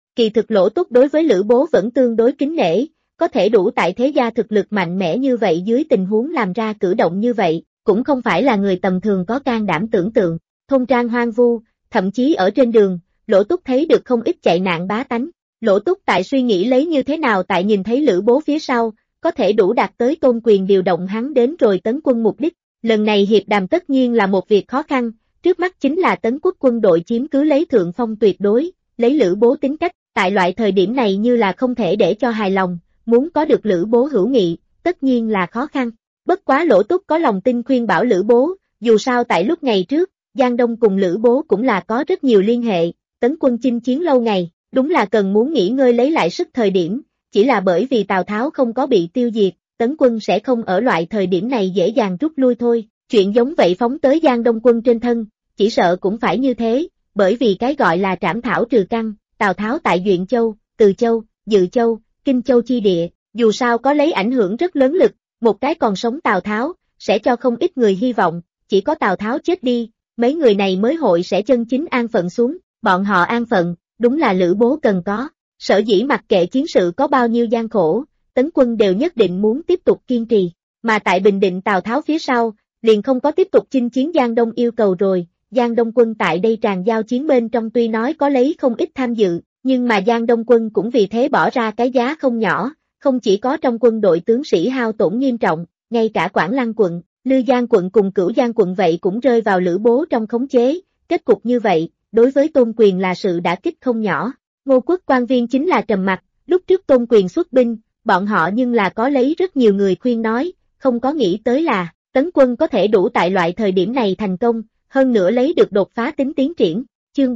Kỳ thực Lỗ Túc đối với Lữ Bố vẫn tương đối kính nể, có thể đủ tại thế gia thực lực mạnh mẽ như vậy dưới tình huống làm ra cử động như vậy, cũng không phải là người tầm thường có can đảm tưởng tượng. Thôn trang hoang vu, thậm chí ở trên đường, Lỗ Túc thấy được không ít chạy nạn bá tánh. Lỗ Túc tại suy nghĩ lấy như thế nào tại nhìn thấy Lữ Bố phía sau, có thể đủ đạt tới Tôn Quyền điều động hắn đến rồi tấn quân mục đích. Lần này hiệp đàm tất nhiên là một việc khó khăn, trước mắt chính là tấn quốc quân đội chiếm cứ lấy thượng phong tuyệt đối, lấy Lữ Bố tính cách, tại loại thời điểm này như là không thể để cho hài lòng, muốn có được Lữ Bố hữu nghị, tất nhiên là khó khăn. Bất quá Lỗ Túc có lòng tin khuyên bảo Lữ Bố, dù sao tại lúc ngày trước, Giang Đông cùng Lữ Bố cũng là có rất nhiều liên hệ, tấn quân chinh chiến lâu ngày, đúng là cần muốn nghỉ ngơi lấy lại sức thời điểm, chỉ là bởi vì Tào Tháo không có bị tiêu diệt, tấn quân sẽ không ở loại thời điểm này dễ dàng rút lui thôi, chuyện giống vậy phóng tới Giang Đông quân trên thân, chỉ sợ cũng phải như thế, bởi vì cái gọi là trảm thảo trừ căn, Tào Tháo tại Duyện Châu, Từ Châu, Dự Châu, Kinh Châu chi địa, dù sao có lấy ảnh hưởng rất lớn lực, một cái còn sống Tào Tháo, sẽ cho không ít người hy vọng, chỉ có Tào Tháo chết đi, mấy người này mới hội sẽ chân chính an phận xuống, bọn họ an phận, đúng là Lữ Bố cần có, sở dĩ mặc kệ chiến sự có bao nhiêu gian khổ, tấn quân đều nhất định muốn tiếp tục kiên trì, mà tại Bình Định Tào Tháo phía sau, liền không có tiếp tục chinh chiến Giang Đông yêu cầu rồi, Giang Đông quân tại đây tràn giao chiến bên trong tuy nói có lấy không ít tham dự, nhưng mà Giang Đông quân cũng vì thế bỏ ra cái giá không nhỏ, không chỉ có trong quân đội tướng sĩ hao tổn nghiêm trọng, ngay cả Quảng Lăng quận, Lư Giang quận cùng Cửu Giang quận vậy cũng rơi vào Lữ Bố trong khống chế, kết cục như vậy, đối với Tôn Quyền là sự đả kích không nhỏ. Ngô quốc quan viên chính là trầm mặc, lúc trước Tôn Quyền xuất binh, bọn họ nhưng là có lấy rất nhiều người khuyên nói, không có nghĩ tới là, tấn quân có thể đủ tại loại thời điểm này thành công, hơn nữa lấy được đột phá tính tiến triển. Chương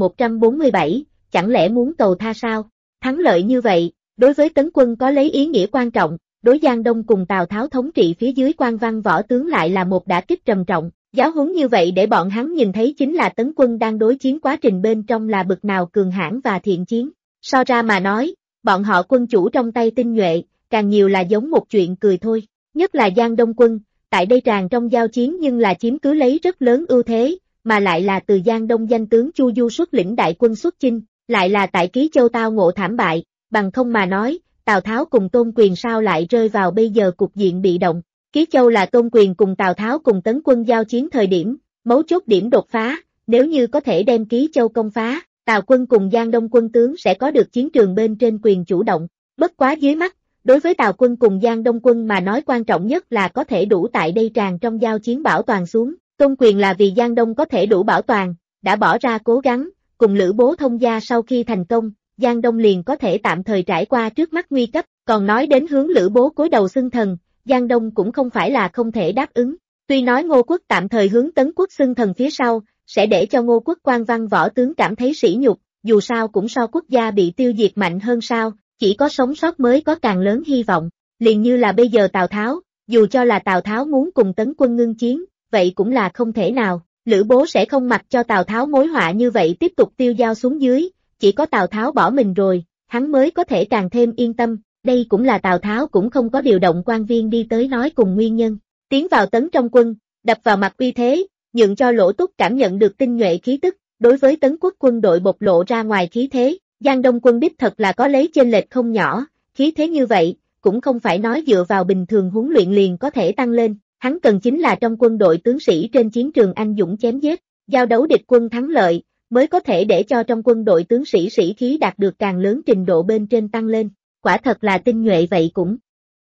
3147, chẳng lẽ muốn cầu tha sao? Thắng lợi như vậy, đối với tấn quân có lấy ý nghĩa quan trọng, đối Giang Đông cùng Tào Tháo thống trị phía dưới quan văn võ tướng lại là một đả kích trầm trọng. Giáo huấn như vậy để bọn hắn nhìn thấy chính là tấn quân đang đối chiến quá trình bên trong là bực nào cường hãn và thiện chiến. So ra mà nói, bọn họ quân chủ trong tay tinh nhuệ, càng nhiều là giống một chuyện cười thôi. Nhất là Giang Đông quân, tại đây tràn trong giao chiến nhưng là chiếm cứ lấy rất lớn ưu thế, mà lại là từ Giang Đông danh tướng Chu Du xuất lĩnh đại quân xuất chinh, lại là tại Ký Châu tao ngộ thảm bại, bằng không mà nói, Tào Tháo cùng Tôn Quyền sao lại rơi vào bây giờ cục diện bị động. Ký Châu là Tôn Quyền cùng Tào Tháo cùng tấn quân giao chiến thời điểm, mấu chốt điểm đột phá, nếu như có thể đem Ký Châu công phá, Tào quân cùng Giang Đông quân tướng sẽ có được chiến trường bên trên quyền chủ động. Bất quá dưới mắt, đối với Tào quân cùng Giang Đông quân mà nói quan trọng nhất là có thể đủ tại đây tràn trong giao chiến bảo toàn xuống. Tôn Quyền là vì Giang Đông có thể đủ bảo toàn, đã bỏ ra cố gắng, cùng Lữ Bố thông gia sau khi thành công, Giang Đông liền có thể tạm thời trải qua trước mắt nguy cấp, còn nói đến hướng Lữ Bố cúi đầu xưng thần, Giang Đông cũng không phải là không thể đáp ứng. Tuy nói Ngô quốc tạm thời hướng Tấn quốc xưng thần phía sau, sẽ để cho Ngô quốc quan văn võ tướng cảm thấy sỉ nhục, dù sao cũng so quốc gia bị tiêu diệt mạnh hơn sao, chỉ có sống sót mới có càng lớn hy vọng. Liền như là bây giờ Tào Tháo, dù cho là Tào Tháo muốn cùng Tấn quân ngưng chiến, vậy cũng là không thể nào, Lữ Bố sẽ không mặc cho Tào Tháo mối họa như vậy tiếp tục tiêu dao xuống dưới, chỉ có Tào Tháo bỏ mình rồi, hắn mới có thể càng thêm yên tâm, đây cũng là Tào Tháo cũng không có điều động quan viên đi tới nói cùng nguyên nhân. Tiến vào Tấn trong quân, đập vào mặt uy thế, nhượng cho Lỗ Túc cảm nhận được tinh nhuệ khí tức, đối với Tấn quốc quân đội bộc lộ ra ngoài khí thế, Giang Đông quân đích thật là có lấy chênh lệch không nhỏ, khí thế như vậy, cũng không phải nói dựa vào bình thường huấn luyện liền có thể tăng lên, hắn cần chính là trong quân đội tướng sĩ trên chiến trường anh dũng chém giết, giao đấu địch quân thắng lợi, mới có thể để cho trong quân đội tướng sĩ sĩ khí đạt được càng lớn trình độ bên trên tăng lên, quả thật là tinh nhuệ vậy cũng.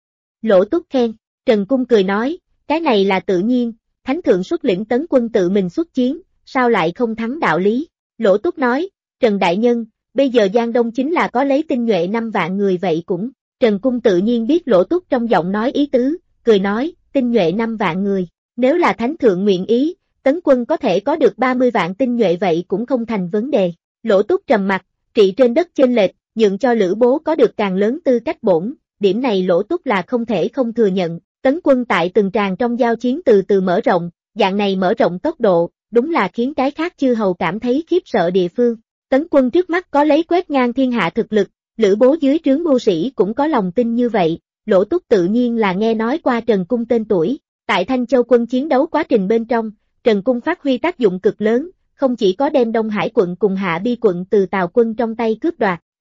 Lỗ Túc khen, Trần Cung cười nói, cái này là tự nhiên, Thánh Thượng xuất lĩnh Tấn quân tự mình xuất chiến, sao lại không thắng đạo lý. Lỗ Túc nói, Trần Đại Nhân, bây giờ Giang Đông chính là có lấy tinh nhuệ 5 vạn người vậy cũng. Trần Cung tự nhiên biết Lỗ Túc trong giọng nói ý tứ, cười nói, tinh nhuệ 5 vạn người, nếu là Thánh Thượng nguyện ý, Tấn quân có thể có được 30 vạn tinh nhuệ vậy cũng không thành vấn đề. Lỗ Túc trầm mặt, trị trên đất chênh lệch, nhượng cho Lữ Bố có được càng lớn tư cách bổn, điểm này Lỗ Túc là không thể không thừa nhận. Tấn quân tại từng tràng trong giao chiến từ từ mở rộng, dạng này mở rộng tốc độ, đúng là khiến cái khác chư hầu cảm thấy khiếp sợ địa phương. Tấn quân trước mắt có lấy quét ngang thiên hạ thực lực, Lữ Bố dưới trướng mưu sĩ cũng có lòng tin như vậy, Lỗ Túc tự nhiên là nghe nói qua Trần Cung tên tuổi. Tại Thanh Châu quân chiến đấu quá trình bên trong, Trần Cung phát huy tác dụng cực lớn, không chỉ có đem Đông Hải quận cùng Hạ Bi quận từ Tào quân trong tay cướp đoạt,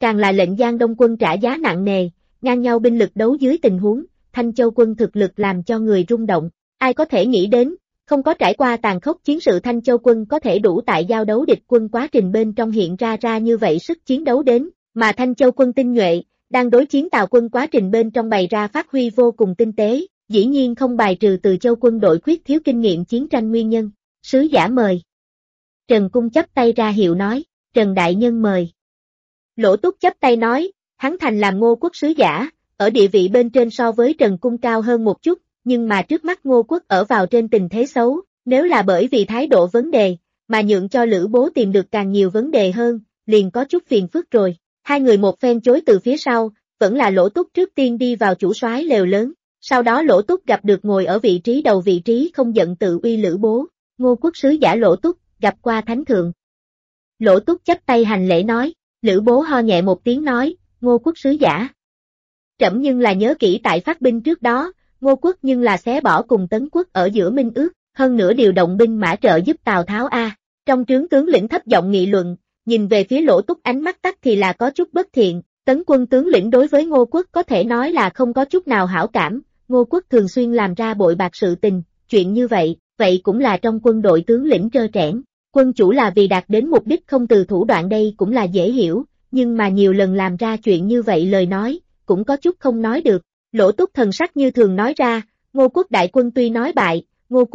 càng là lệnh Giang Đông quân trả giá nặng nề, ngang nhau binh lực đấu dưới tình huống, Thanh Châu quân thực lực làm cho người rung động. Ai có thể nghĩ đến, không có trải qua tàn khốc chiến sự Thanh Châu quân có thể đủ tại giao đấu địch quân quá trình bên trong hiện ra như vậy sức chiến đấu đến, mà Thanh Châu quân tinh nhuệ, đang đối chiến Tào quân quá trình bên trong bày ra phát huy vô cùng tinh tế, dĩ nhiên không bài trừ Từ Châu quân đội khuyết thiếu kinh nghiệm chiến tranh nguyên nhân. Sứ giả mời. Trần Cung chắp tay ra hiệu nói, Trần Đại Nhân mời. Lỗ Túc chắp tay nói, hắn thành làm Ngô Quốc sứ giả, ở địa vị bên trên so với Trần Cung cao hơn một chút, nhưng mà trước mắt Ngô Quốc ở vào trên tình thế xấu, nếu là bởi vì thái độ vấn đề, mà nhượng cho Lữ Bố tìm được càng nhiều vấn đề hơn, liền có chút phiền phức rồi. Hai người một phen chối từ phía sau, vẫn là Lỗ Túc trước tiên đi vào chủ soái lều lớn, sau đó Lỗ Túc gặp được ngồi ở vị trí đầu vị trí không giận tự uy Lữ Bố, Ngô Quốc sứ giả Lỗ Túc, gặp qua thánh thượng. Lỗ Túc chắp tay hành lễ nói, Lữ Bố ho nhẹ một tiếng nói, Ngô Quốc sứ giả. Trẫm nhưng là nhớ kỹ tại phát binh trước đó, Ngô Quốc nhưng là xé bỏ cùng Tấn Quốc ở giữa minh ước, hơn nữa điều động binh mã trợ giúp Tào Tháo a. Trong trướng tướng lĩnh thấp giọng nghị luận, nhìn về phía Lỗ Túc ánh mắt tắc thì là có chút bất thiện, Tấn quân tướng lĩnh đối với Ngô Quốc có thể nói là không có chút nào hảo cảm, Ngô Quốc thường xuyên làm ra bội bạc sự tình, chuyện như vậy cũng là trong quân đội tướng lĩnh trơ trẽn, quân chủ là vì đạt đến mục đích không từ thủ đoạn đây cũng là dễ hiểu, nhưng mà nhiều lần làm ra chuyện như vậy lời nói, cũng có chút không nói được. Lỗ Túc thần sắc như thường nói ra, Ngô Quốc đại quân tuy nói bại, Ngô Quốc